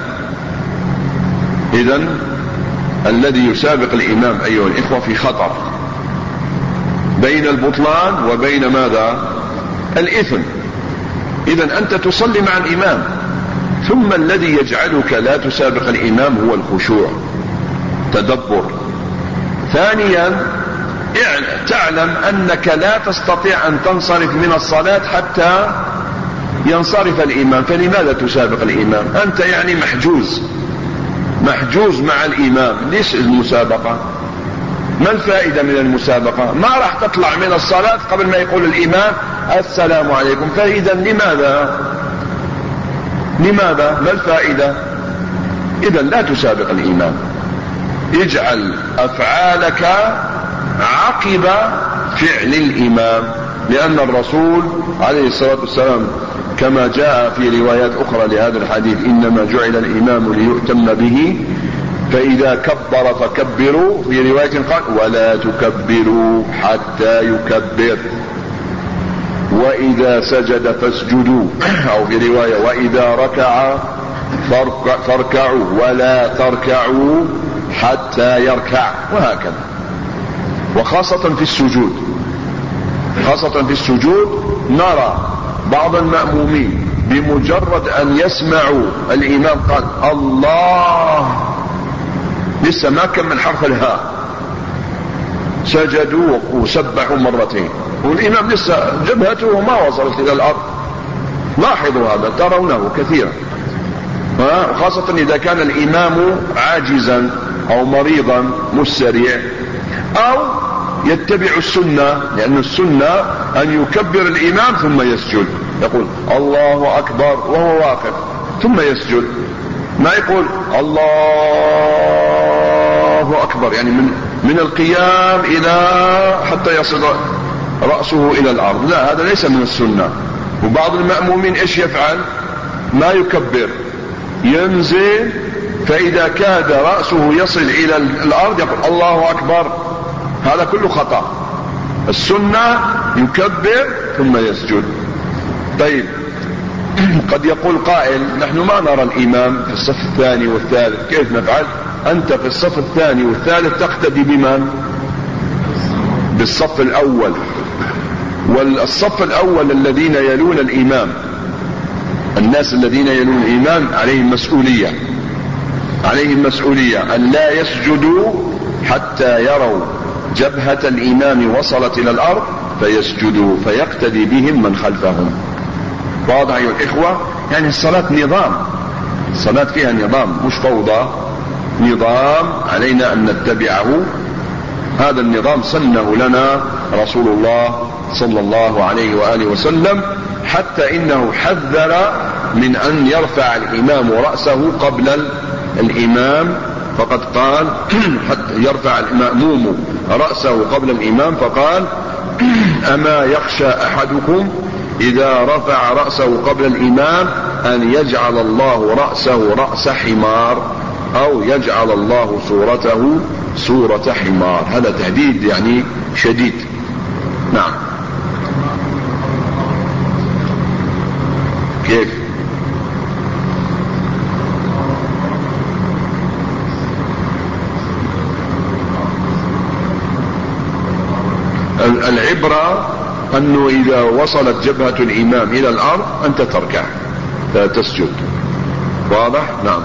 إذن الذي يسابق الإمام أيها الإخوة في خطر بين البطلان وبين ماذا؟ الإثم. إذن أنت تصلي مع الإمام، ثم الذي يجعلك لا تسابق الإمام هو الخشوع، تدبر. ثانيا، تعلم أنك لا تستطيع أن تنصرف من الصلاة حتى ينصرف الإمام، فلماذا تسابق الإمام؟ أنت يعني محجوز مع الإمام. ليش المسابقة؟ ما الفائدة من المسابقة؟ ما راح تطلع من الصلاة قبل ما يقول الإمام السلام عليكم، فإذا لماذا؟ ما الفائدة؟ إذا لا تسابق الإمام. اجعل أفعالك عقب فعل الإمام، لأن الرسول عليه الصلاة والسلام كما جاء في روايات أخرى لهذا الحديث: إنما جعل الإمام ليؤتم به، فإذا كبر فكبروا. في رواية قال: ولا تكبروا حتى يكبر، وإذا سجد فاسجدوا، أو في رواية: وإذا ركع فاركعوا ولا تركعوا حتى يركع، وهكذا. وخاصة في السجود نرى بعض المأمومين بمجرد أن يسمعوا الإمام قال الله، لسه ما كمل حرف الهاء، سجدوا وسبحوا مرتين، والإمام لسه جبهته ما وصلت إلى الأرض. لاحظوا هذا، ترونه كثيرا، خاصة إذا كان الإمام عاجزا أو مريضا مش سريع، أو يتبع السنة، لأن السنة أن يكبر الإمام ثم يسجد، يقول الله أكبر وهو واقف ثم يسجد، ما يقول الله أكبر يعني من القيام إلى حتى يصل رأسه إلى الأرض. لا، هذا ليس من السنة. وبعض المأمومين إيش يفعل؟ ما يكبر، ينزل، فإذا كاد رأسه يصل إلى الأرض يقول الله أكبر. هذا كله خطأ. السنة يكبر ثم يسجد. طيب، قد يقول قائل: نحن ما نرى الإمام في الصف الثاني والثالث، كيف نفعل؟ أنت في الصف الثاني والثالث تقتدي بمن؟ بالصف الأول. والصف الأول الذين يلون الإمام، الناس الذين يلون الإمام عليهم مسؤولية، عليهم مسؤولية أن لا يسجدوا حتى يروا جبهة الإمام وصلت إلى الأرض فيسجدوا، فيقتدي بهم من خلفهم. واضح أيها الإخوة؟ يعني الصلاة نظام، الصلاة فيها نظام مش فوضى، نظام علينا أن نتبعه. هذا النظام سنه لنا رسول الله صلى الله عليه وآله وسلم، حتى إنه حذر من أن يرفع الإمام رأسه قبل الإمام، فقد قال حتى يرفع المأموم رأسه قبل الإمام، فقال أما يخشى أحدكم إذا رفع رأسه قبل الإمام أن يجعل الله رأسه رأس حمار أو يجعل الله صورته صورة حمار. هذا تهديد يعني شديد. نعم. كيف؟ العبرة أنه إذا وصلت جبهة الإمام إلى الأرض أنت تركع لا تسجد. واضح؟ نعم.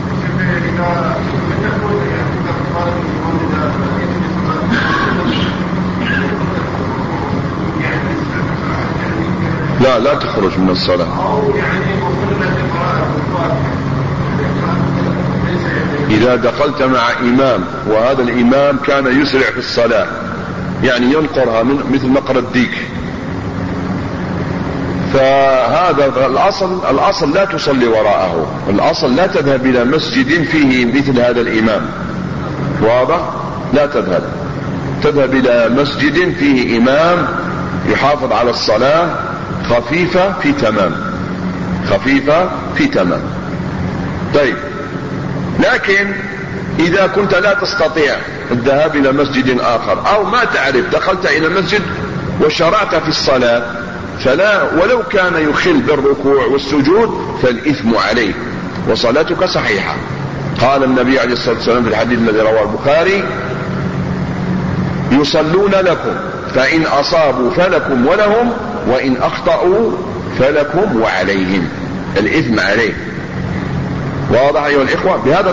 لا تخرج من الصلاة. إذا دخلت مع إمام وهذا الإمام كان يسرع في الصلاة، يعني ينقرها مثل نقر الديك، فهذا الأصل لا تصلي وراءه، الأصل لا تذهب إلى مسجد فيه مثل هذا الإمام. واضح؟ لا تذهب إلى مسجد فيه إمام يحافظ على الصلاة خفيفة في تمام. طيب، لكن إذا كنت لا تستطيع الذهاب إلى مسجد آخر أو ما تعرف، دخلت إلى مسجد وشرعت في الصلاة، فلا ولو كان يخل بالركوع والسجود فالإثم عليه وصلاتك صحيحة. قال النبي عليه الصلاة والسلام في الحديث الذي رواه البخاري: يصلون لكم فإن أصابوا فلكم ولهم وإن أخطأوا فلكم وعليهم، الإثم عليه. واضح أيها الإخوة؟ بهذا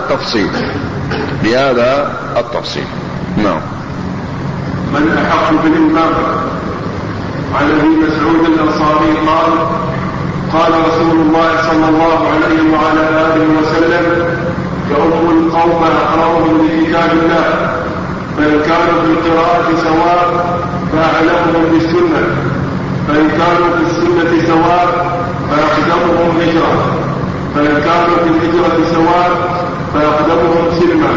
التفصيل. نعم. من أحق بالإمام؟ عن ابي مسعود الانصاري قال رسول الله صلى الله عليه وعلى اله وسلم: يؤم القوم اقرأهم لكتاب الله، فان كانوا في القراءة سواء فاعلمهم بالسنة، فان كانوا في السنة سواء فاقدمهم هجرة، فان كانوا في الهجرة سواء فاقدمهم سلما،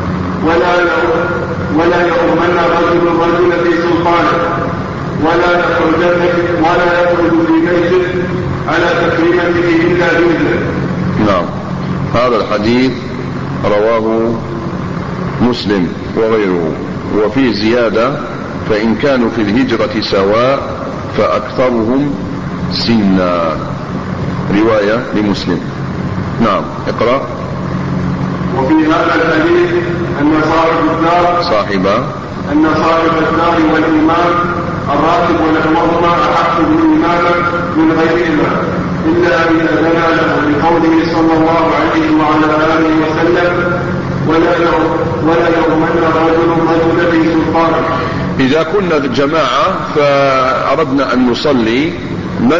ولا يؤمن الرجل في سلطانه، ولا يخرج في بيته على تكريمته إلا بإذنه. نعم. هذا الحديث رواه مسلم وغيره، وفيه زيادة: فإن كانوا في الهجرة سواء فأكثرهم سنا، رواية لمسلم. نعم. اقرأ. وفي هذا الحديث أن صاحب الدار والإمام الراتب ونحوهما أحق بالإمامة من غيرهما، إلا أن أذن له بقوله صلى الله عليه وعلى آله وسلم: ولا يؤمن الرجل في سلطانه. إذا كنا جماعة فأردنا أن نصلي، من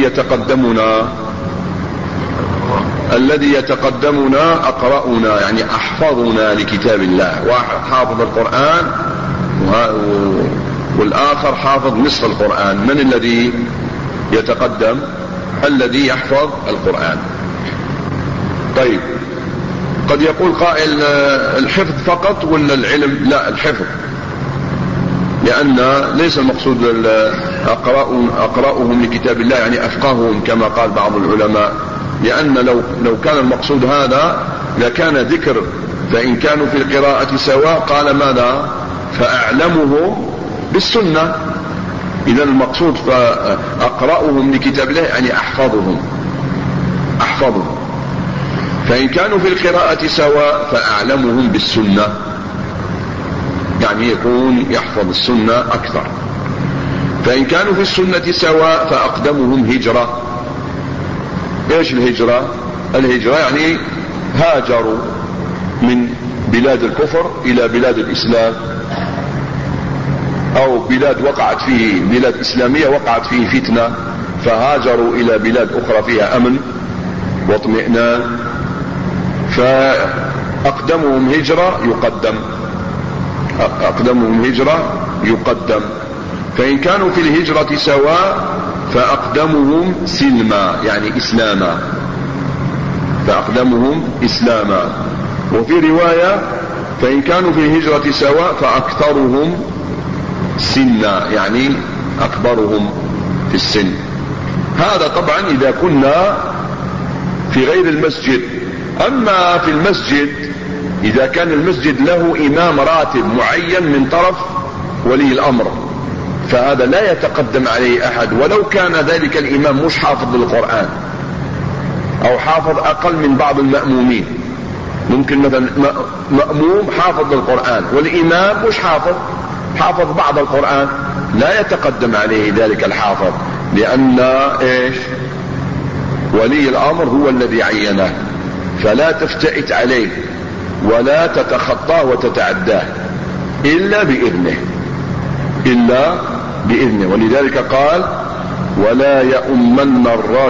الذي يتقدمنا أقرأنا، يعني أحفظنا لكتاب الله، واحد حافظ القرآن والآخر حافظ نصف القرآن. من الذي يتقدم؟ الذي يحفظ القرآن. طيب، قد يقول قائل: الحفظ فقط ولا العلم؟ لا، الحفظ، لأن ليس المقصود أقرأهم لكتاب الله يعني أفقههم كما قال بعض العلماء، لأن لو كان المقصود هذا لكان ذكر فإن كانوا في القراءة سواء قال ماذا؟ فأعلمهم بالسنة. إذا المقصود فأقرأهم لكتاب الله يعني أحفظهم. فإن كانوا في القراءة سواء فأعلمهم بالسنة، يعني يكون يحفظ السنة أكثر. فإن كانوا في السنة سواء فأقدمهم هجرة. إيش الهجرة؟ الهجرة يعني هاجروا بلاد الكفر إلى بلاد الإسلام، أو بلاد وقعت فيه بلاد إسلامية وقعت فيه فتنة فهاجروا إلى بلاد أخرى فيها أمن واطمئنان، فأقدمهم هجرة يقدم، أقدمهم هجرة يقدم. فإن كانوا في الهجرة سواء فأقدمهم سلما يعني إسلاما، فأقدمهم إسلاما. وفي رواية فإن كانوا في الهجرة سواء فأكثرهم سنا يعني أكبرهم في السن. هذا طبعا إذا كنا في غير المسجد. أما في المسجد إذا كان المسجد له إمام راتب معين من طرف ولي الأمر فهذا لا يتقدم عليه أحد، ولو كان ذلك الإمام مش حافظ للقرآن أو حافظ أقل من بعض المأمومين. ممكن مثلا مأموم حافظ للقرآن والإمام مش حافظ بعض القرآن، لا يتقدم عليه ذلك الحافظ، لأن إيش ولي الأمر هو الذي عينه، فلا تفتئت عليه ولا تتخطاه وتتعداه إلا بإذنه، إلا بإذنه. ولذلك قال ولا يؤمن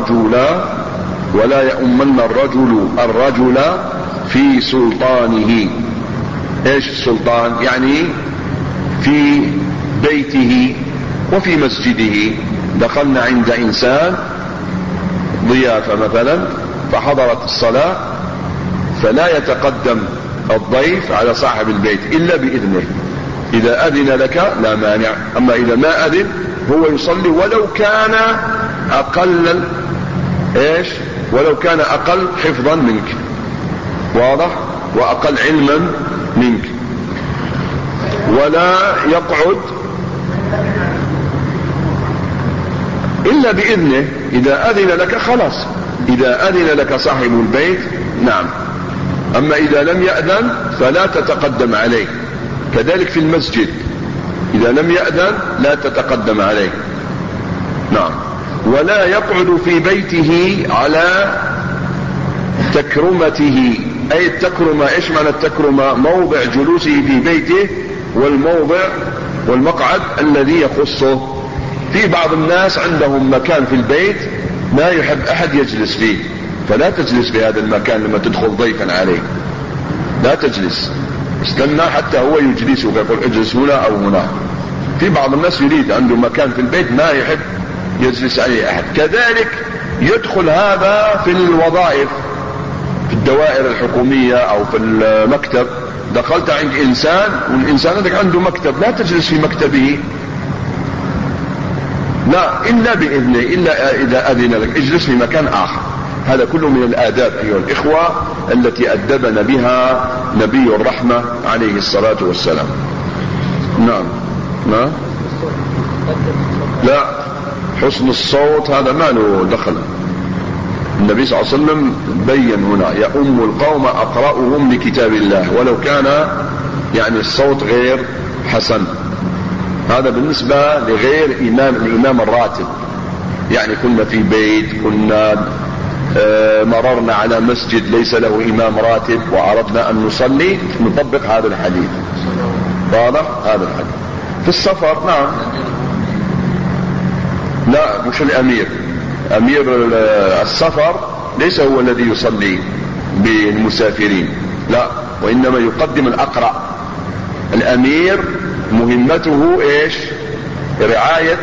الرجل في سلطانه. ايش السلطان؟ يعني في بيته وفي مسجده. دخلنا عند انسان ضيافة مثلا فحضرت الصلاة، فلا يتقدم الضيف على صاحب البيت إلا بإذنه. إذا أذن لك لا مانع، أما إذا ما أذن هو يصلي ولو كان أقل إيش، ولو كان أقل حفظا منك، واضح، وأقل علما منك. ولا يقعد إلا بإذنه. إذا أذن لك خلاص، إذا أذن لك صاحب البيت نعم. أما إذا لم يأذن فلا تتقدم عليه. كذلك في المسجد إذا لم يأذن لا تتقدم عليه. نعم. ولا يقعد في بيته على تكرمته. أي التكرمة، إيش معنى التكرمة؟ موضع جلوسه في بيته والموضع والمقعد الذي يخصه. في بعض الناس عندهم مكان في البيت ما يحب أحد يجلس فيه، فلا تجلس في هذا المكان لما تدخل ضيفا عليه، لا تجلس، استنى حتى هو يجلسك ويقول اجلس هنا أو هنا. في بعض الناس يريد عنده مكان في البيت ما يحب يجلس عليه أحد. كذلك يدخل هذا في الوظائف، في الدوائر الحكومية أو في المكتب. دخلت عند إنسان والإنسان هذا عنده مكتب، لا تجلس في مكتبه، لا، إلا بإذنه، إلا إذا أذن لك اجلس في مكان آخر. هذا كله من الآداب أيها الإخوة التي أدبنا بها نبي الرحمة عليه الصلاة والسلام. نعم. ما؟ لا، حسن الصوت هذا ما له دخل. النبي صلى الله عليه وسلم بين هنا يؤم القوم أقرأهم لكتاب الله، ولو كان يعني الصوت غير حسن. هذا بالنسبة لغير الإمام الراتب. يعني كنا في بيت، كنا مررنا على مسجد ليس له إمام راتب وأردنا أن نصلي، نطبق هذا الحديث. واضح هذا الحديث. في السفر نعم، لا مش الأمير، أمير السفر ليس هو الذي يصلي بالمسافرين، لا، وإنما يقدم الأقرأ. الأمير مهمته إيش؟ رعاية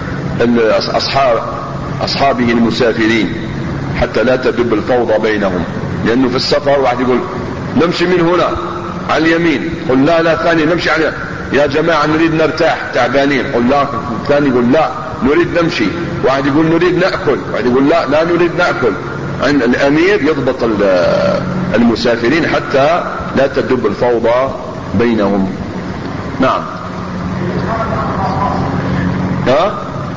أصحابه المسافرين حتى لا تدب الفوضى بينهم. لأنه في السفر واحد يقول نمشي من هنا على اليمين، قل لا لا، ثاني نمشي على، يا جماعة نريد نرتاح تعبانين، قل لا، ثاني يقول لا نريد نمشي، واحد يقول نريد نأكل، واحد يقول لا لا نريد نأكل. عند الأمير يضبط المسافرين حتى لا تدب الفوضى بينهم. نعم. ها؟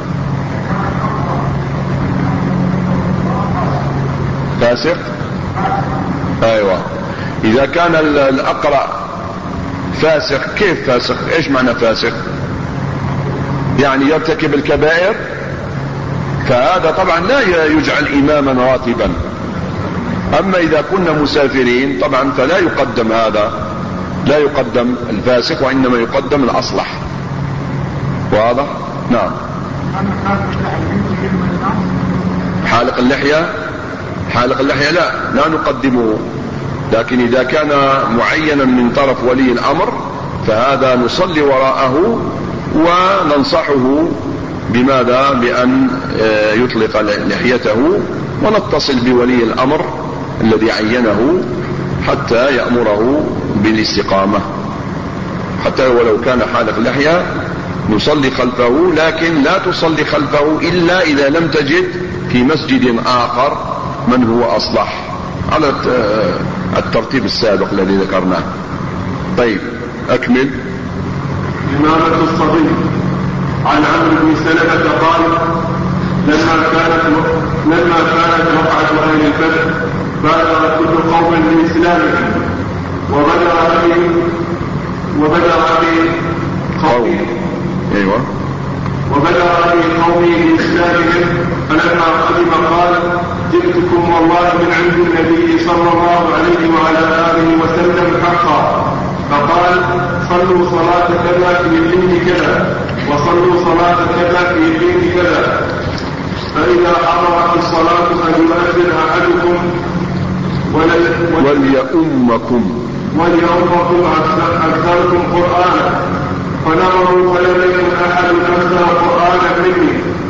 فاسق؟ ايوه. اذا كان الأقرأ فاسق، كيف فاسق؟ ايش معنى فاسق؟ يعني يرتكب الكبائر، فهذا طبعا لا يجعل إماما راتبا. أما إذا كنا مسافرين طبعا فلا يقدم هذا، لا يقدم الفاسق وإنما يقدم الأصلح. واضح؟ نعم. حالق اللحية لا نقدمه، لكن إذا كان معينا من طرف ولي الأمر فهذا نصلي وراءه وننصحه بماذا؟ بأن يطلق لحيته، ونتصل بولي الأمر الذي عينه حتى يأمره بالاستقامة. حتى ولو كان حالق اللحية نصلي خلفه، لكن لا تصلي خلفه إلا إذا لم تجد في مسجد آخر من هو أصلح، على الترتيب السابق الذي ذكرناه. طيب أكمل. إمامة الصبي. عن عمرو بن سلمة قال: لما كانت وقعة أهل الفتح بادر كل قوم بإسلامهم وبدر في قومه بإسلامهم، فلما قدم قال: جئتكم والله من عند النبي صلى الله عليه وعلى آله وسلم حقا، فقال: صلوا صلاة كذا في الحين كذا، وصلوا صلاة كذا في الحين كذا، فإذا حضرت الصلاة فليؤذن أحدكم وليؤمكم أكثركم قرآنا، فنظروا فلم يكن أحد أكثر قرآنا مني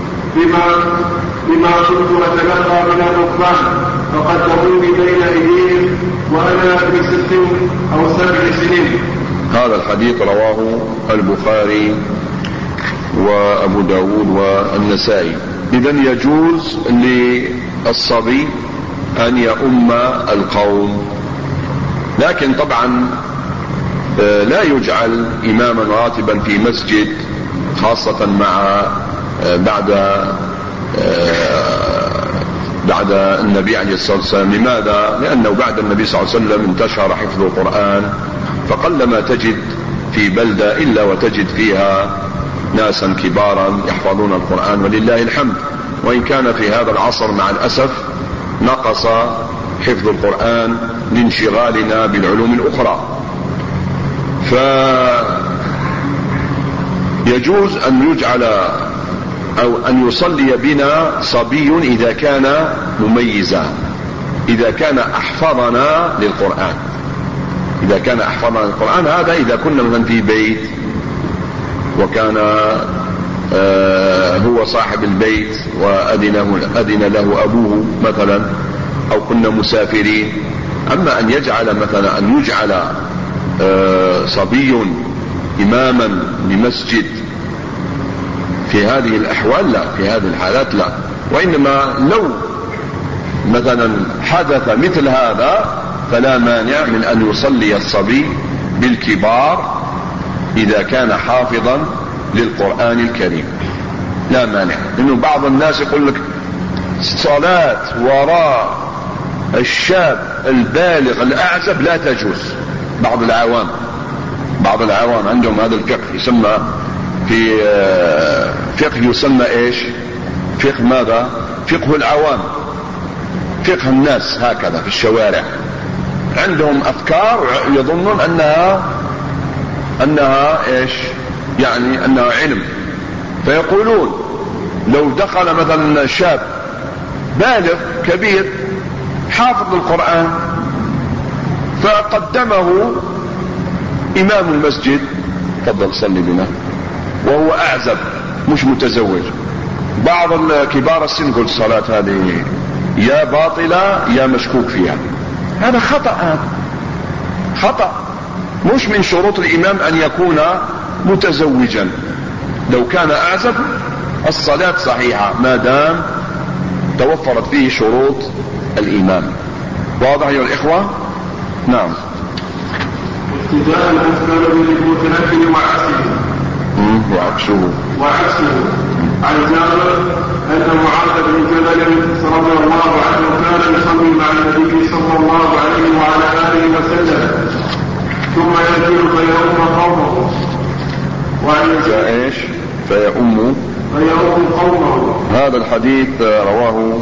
بما كنت أتلقى من الركبان، فقدموني بين أيديهم وأنا في 6 أو 7 سنين. هذا الحديث رواه البخاري وأبو داود والنسائي. إذن يجوز للصبي أن يؤم القوم، لكن طبعا لا يجعل إماما راتبا في مسجد، خاصة مع بعد النبي عليه الصلاة والسلام. لماذا؟ لأنه بعد النبي صلى الله عليه وسلم انتشر حفظ القرآن، فقلما تجد في بلدة إلا وتجد فيها ناسا كبارا يحفظون القرآن ولله الحمد. وإن كان في هذا العصر مع الأسف نقص حفظ القرآن لانشغالنا بالعلوم الأخرى. فيجوز أن يجعل أو أن يصلي بنا صبي إذا كان مميزا، إذا كان أحفظنا للقرآن. إذا كان أحفظنا للقرآن هذا إذا كنا مثلا في بيت وكان هو صاحب البيت وأذن له أبوه مثلا، أو كنا مسافرين. أما أن يجعل مثلا أن يجعل صبي إماما لمسجد في هذه الأحوال لا، في هذه الحالات لا. وإنما لو مثلا حدث مثل هذا فلا مانع من أن يصلي الصبي بالكبار إذا كان حافظا للقرآن الكريم، لا مانع. لأنه بعض الناس يقول لك صلاة وراء الشاب البالغ الأعزب لا تجوز. بعض العوام عندهم هذا الفقه يسمى في فقه يسمى ايش؟ فقه ماذا؟ فقه العوام، فقه الناس هكذا في الشوارع. عندهم أفكار يظنون أنها ايش؟ يعني أنها علم. فيقولون لو دخل مثلا شاب بالغ كبير حافظ القرآن فقدمه إمام المسجد: تفضل صلي بنا، وهو أعزب مش متزوج. بعض كبار السن يقول الصلاة هذه يا باطلة يا مشكوك فيها. هذا خطأ. مش من شروط الإمام أن يكون متزوجا. لو كان أعزب الصلاة صحيحة ما دام توفرت فيه شروط الإمام. واضح يا الإخوة؟ نعم. ابتداء الأسباب بالمتنبي وعكسه. عن جابر أن معاذ بن جبل رضي الله عنه كان يصلي مع النبي صلى الله عليه وعلى آله وسلم ثم ينزل فيؤم قومه. فيؤم قومه. هذا الحديث رواه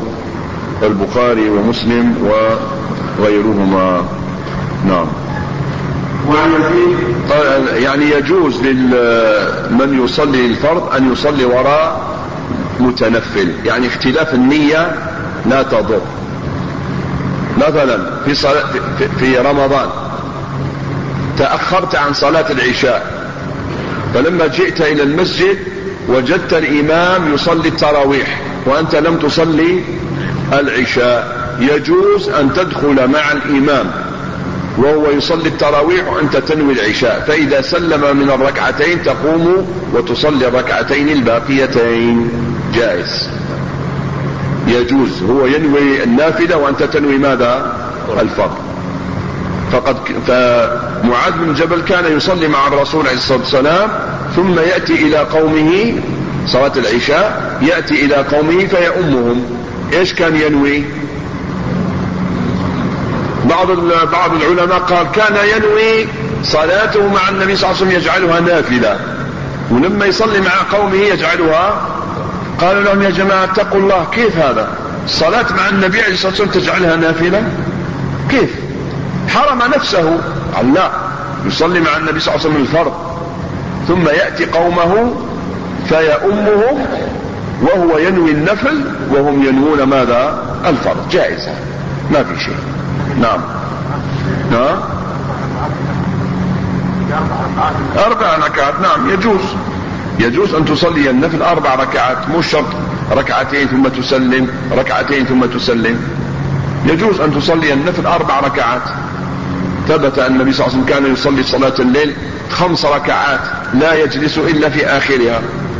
البخاري ومسلم وغيرهما. نعم. وعن يزيد يعني يجوز لمن يصلي الفرض أن يصلي وراء متنفل، يعني اختلاف النية لا تضر. مثلا في رمضان تأخرت عن صلاة العشاء، فلما جئت إلى المسجد وجدت الإمام يصلي التراويح وأنت لم تصلي العشاء، يجوز أن تدخل مع الإمام وهو يصلي التراويح وأنت تنوي العشاء، فإذا سلم من الركعتين تقوم وتصلي الركعتين الباقيتين، جائز، يجوز. هو ينوي النافلة وأنت تنوي ماذا؟ الفرض. فمعاذ بن جبل كان يصلي مع الرسول عليه الصلاة والسلام، ثم يأتي إلى قومه صلاة العشاء، يأتي إلى قومه فيؤمهم. إيش كان ينوي؟ بعض العلماء قال كان ينوي صلاته مع النبي صلى الله عليه وسلم يجعلها نافلة، ولما يصلي مع قومه يجعلها. قالوا لهم يا جماعة اتقوا الله، كيف هذا؟ الصلاة مع النبي عليه الصلاة والسلام تجعلها نافلة؟ كيف؟ حرم نفسه. قال لا، يصلي مع النبي صلى الله عليه وسلم الفرض، ثم يأتي قومه فيؤمهم وهو ينوي النفل وهم ينوون ماذا؟ الفرض، جائزة، ما في شيء. نعم. ها؟ 4 ركعات، نعم، يجوز أن تصلي النفل 4 ركعات، مش شرط ركعتين ثم تسلم، ركعتين ثم تسلم، يجوز أن تصلي النفل 4 ركعات. ثبت أن النبي صلى الله عليه وسلم كان يصلي صلاة الليل 5 ركعات لا يجلس إلا في آخرها.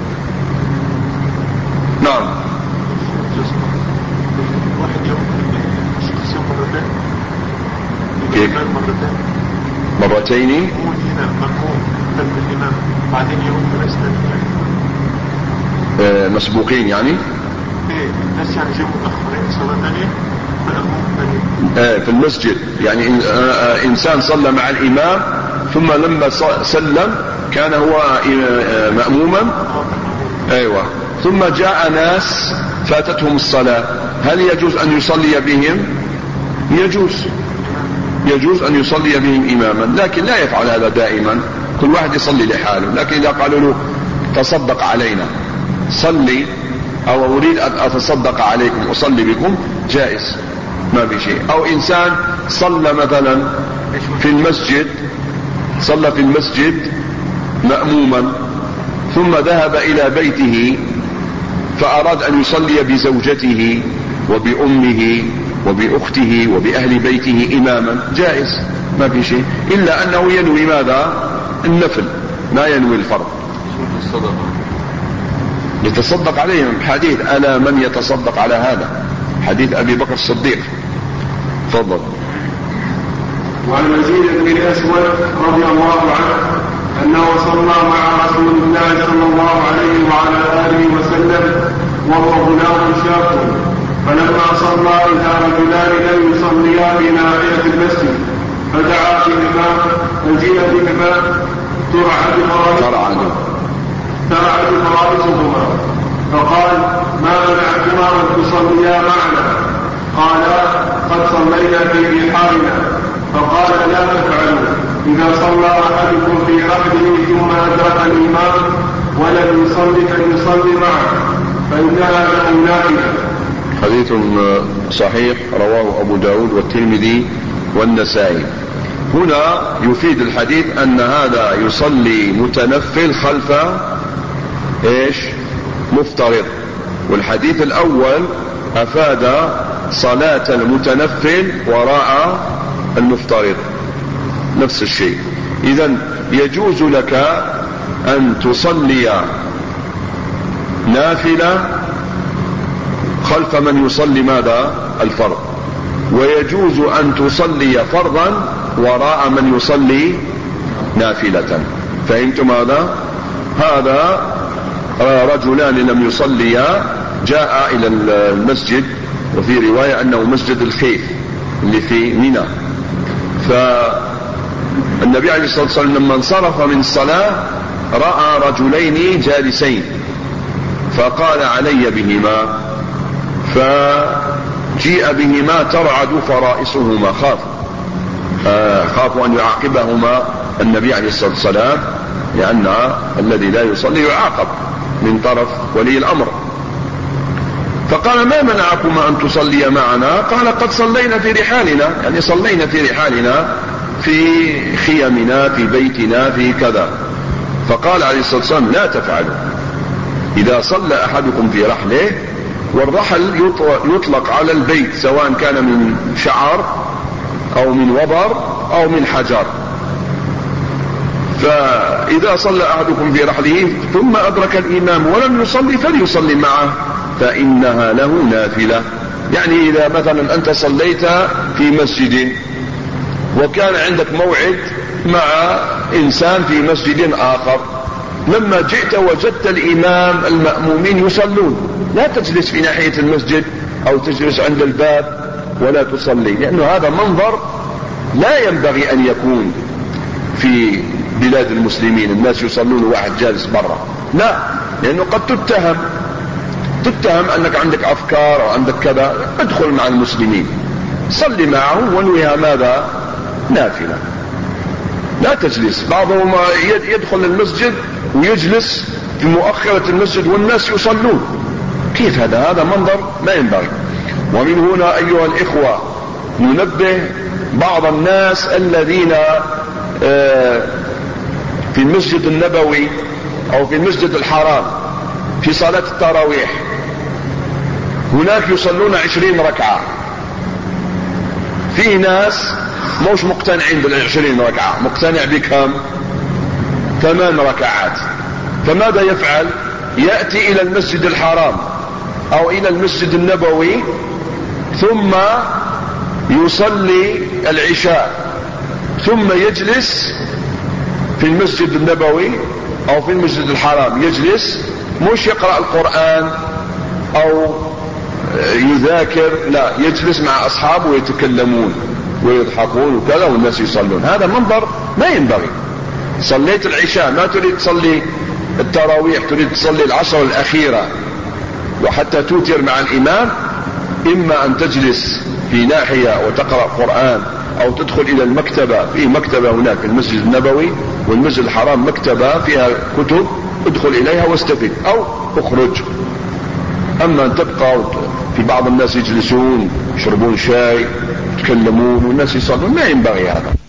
نعم. كيف؟ مرتين مسبوقين يعني؟ الناس يعني جابوا متأخرين صلاة ثانية في المسجد، يعني إنسان صلى مع الإمام ثم لما سلم كان هو مأموما، أيوة، ثم جاء ناس فاتتهم الصلاة، هل يجوز أن يصلي بهم؟ يجوز أن يصلي بهم إماما، لكن لا يفعل هذا دائما، كل واحد يصلي لحاله. لكن إذا قالوا له تصدق علينا، صلي، أو أريد أن أتصدق عليكم أصلي بكم، جائز، ما في شيء. أو إنسان صلى مثلا في المسجد مأموما، ثم ذهب إلى بيته فأراد أن يصلي بزوجته وبأمه وبأخته وبأهل بيته إماما، جائز، ما في شيء، إلا أنه ينوي ماذا؟ النفل، ما ينوي الفرض. يتصدق عليهم، حديث ألا من يتصدق على هذا، حديث أبي بكر الصديق. تفضل. وعن يزيد بن الأسود رضي الله عنه أنه صلى مع رسول الله صلى الله عليه وعلى آله وسلم وهو غلام شاب، فلما صلى إذا رجلان لم يصليا بناحية المسجد فدعا بهما فجيء بهما ترعد فرائصهما، فقال ما منعكما أن تصليا معنا؟ قالا قد صلينا في رحالنا. فقال لا تفعلوا، إذا صلى أحدكم في رحله ثم أدرك الإمام ولم يصلي فليصلي معه فإنها له نافلة. حديث صحيح رواه أبو داود والترمذي والنسائي. هنا يفيد الحديث أن هذا يصلي متنفل خلف إيش؟ مفترض. والحديث الأول أفاد صلاة المتنفل وراء المفترض، نفس الشيء. إذن يجوز لك أن تصلي نافلة خلف من يصلي ماذا؟ الفرض، ويجوز أن تصلي فرضا وراء من يصلي نافلة. فهمتم هذا؟ هذا رجلان لم يصليا جاء إلى المسجد، وفي رواية أنه مسجد الخيف اللي في منى، فالنبي عليه الصلاة والسلام لما انصرف من الصلاة رأى رجلين جالسين فقال علي بهما، فجيء بهما ترعد فرائصهما، خاف خافوا أن يعاقبهما النبي عليه الصلاة والسلام، لأن الذي لا يصلي يعاقب من طرف ولي الأمر. فقال: ما منعكما أن تصلي معنا؟ قال: قد صلينا في رحالنا، يعني صلينا في رحالنا، في خيمنا، في بيتنا، في كذا. فقال عليه الصلاة والسلام: لا تفعلوا. إذا صلى أحدكم في رحله، والرحل يطلق على البيت سواء كان من شعر أو من وبر أو من حجر. فإذا صلى أحدكم في رحله ثم أدرك الإمام ولم يصلي فليصلي معه فإنها له نافلة. يعني إذا مثلا أنت صليت في مسجد وكان عندك موعد مع إنسان في مسجد آخر، لما جئت وجدت الإمام المأمومين يصلون، لا تجلس في ناحية المسجد أو تجلس عند الباب ولا تصلي، لأنه هذا منظر لا ينبغي أن يكون في بلاد المسلمين. الناس يصلون واحد جالس برا، لا، لأنه قد تتهم أنك عندك أفكار أو عندك كذا. ادخل مع المسلمين، صلي معه ونويها ماذا؟ نافلة. لا تجلس. بعضهم يدخل المسجد ويجلس في مؤخرة المسجد والناس يصلون. كيف هذا؟ هذا منظر ما ينبغي. ومن هنا أيها الإخوة ننبه بعض الناس الذين في المسجد النبوي أو في المسجد الحرام في صلاة التراويح، هناك يصلون 20 ركعة. في ناس مش مقتنعين بال20 ركعة، مقتنع بكم؟ 8 ركعات. فماذا يفعل؟ يأتي إلى المسجد الحرام أو إلى المسجد النبوي ثم يصلي العشاء، ثم يجلس في المسجد النبوي أو في المسجد الحرام، يجلس مش يقرأ القرآن أو يذاكر، لا، يجلس مع أصحابه ويتكلمون ويضحكون وكذا والناس يصلون. هذا منظر ما ينبغي. صليت العشاء، ما تريد تصلي التراويح، تريد تصلي العشر الأخيرة وحتى توتر مع الإمام، إما أن تجلس في ناحية وتقرأ قرآن، أو تدخل إلى المكتبة. في مكتبة هناك في المسجد النبوي والمسجد الحرام، مكتبة فيها كتب، ادخل إليها واستفد، أو اخرج. أما أن تبقى في بعض الناس يجلسون يشربون شاي يتكلمون والناس يصلون، ما ينبغي هذا.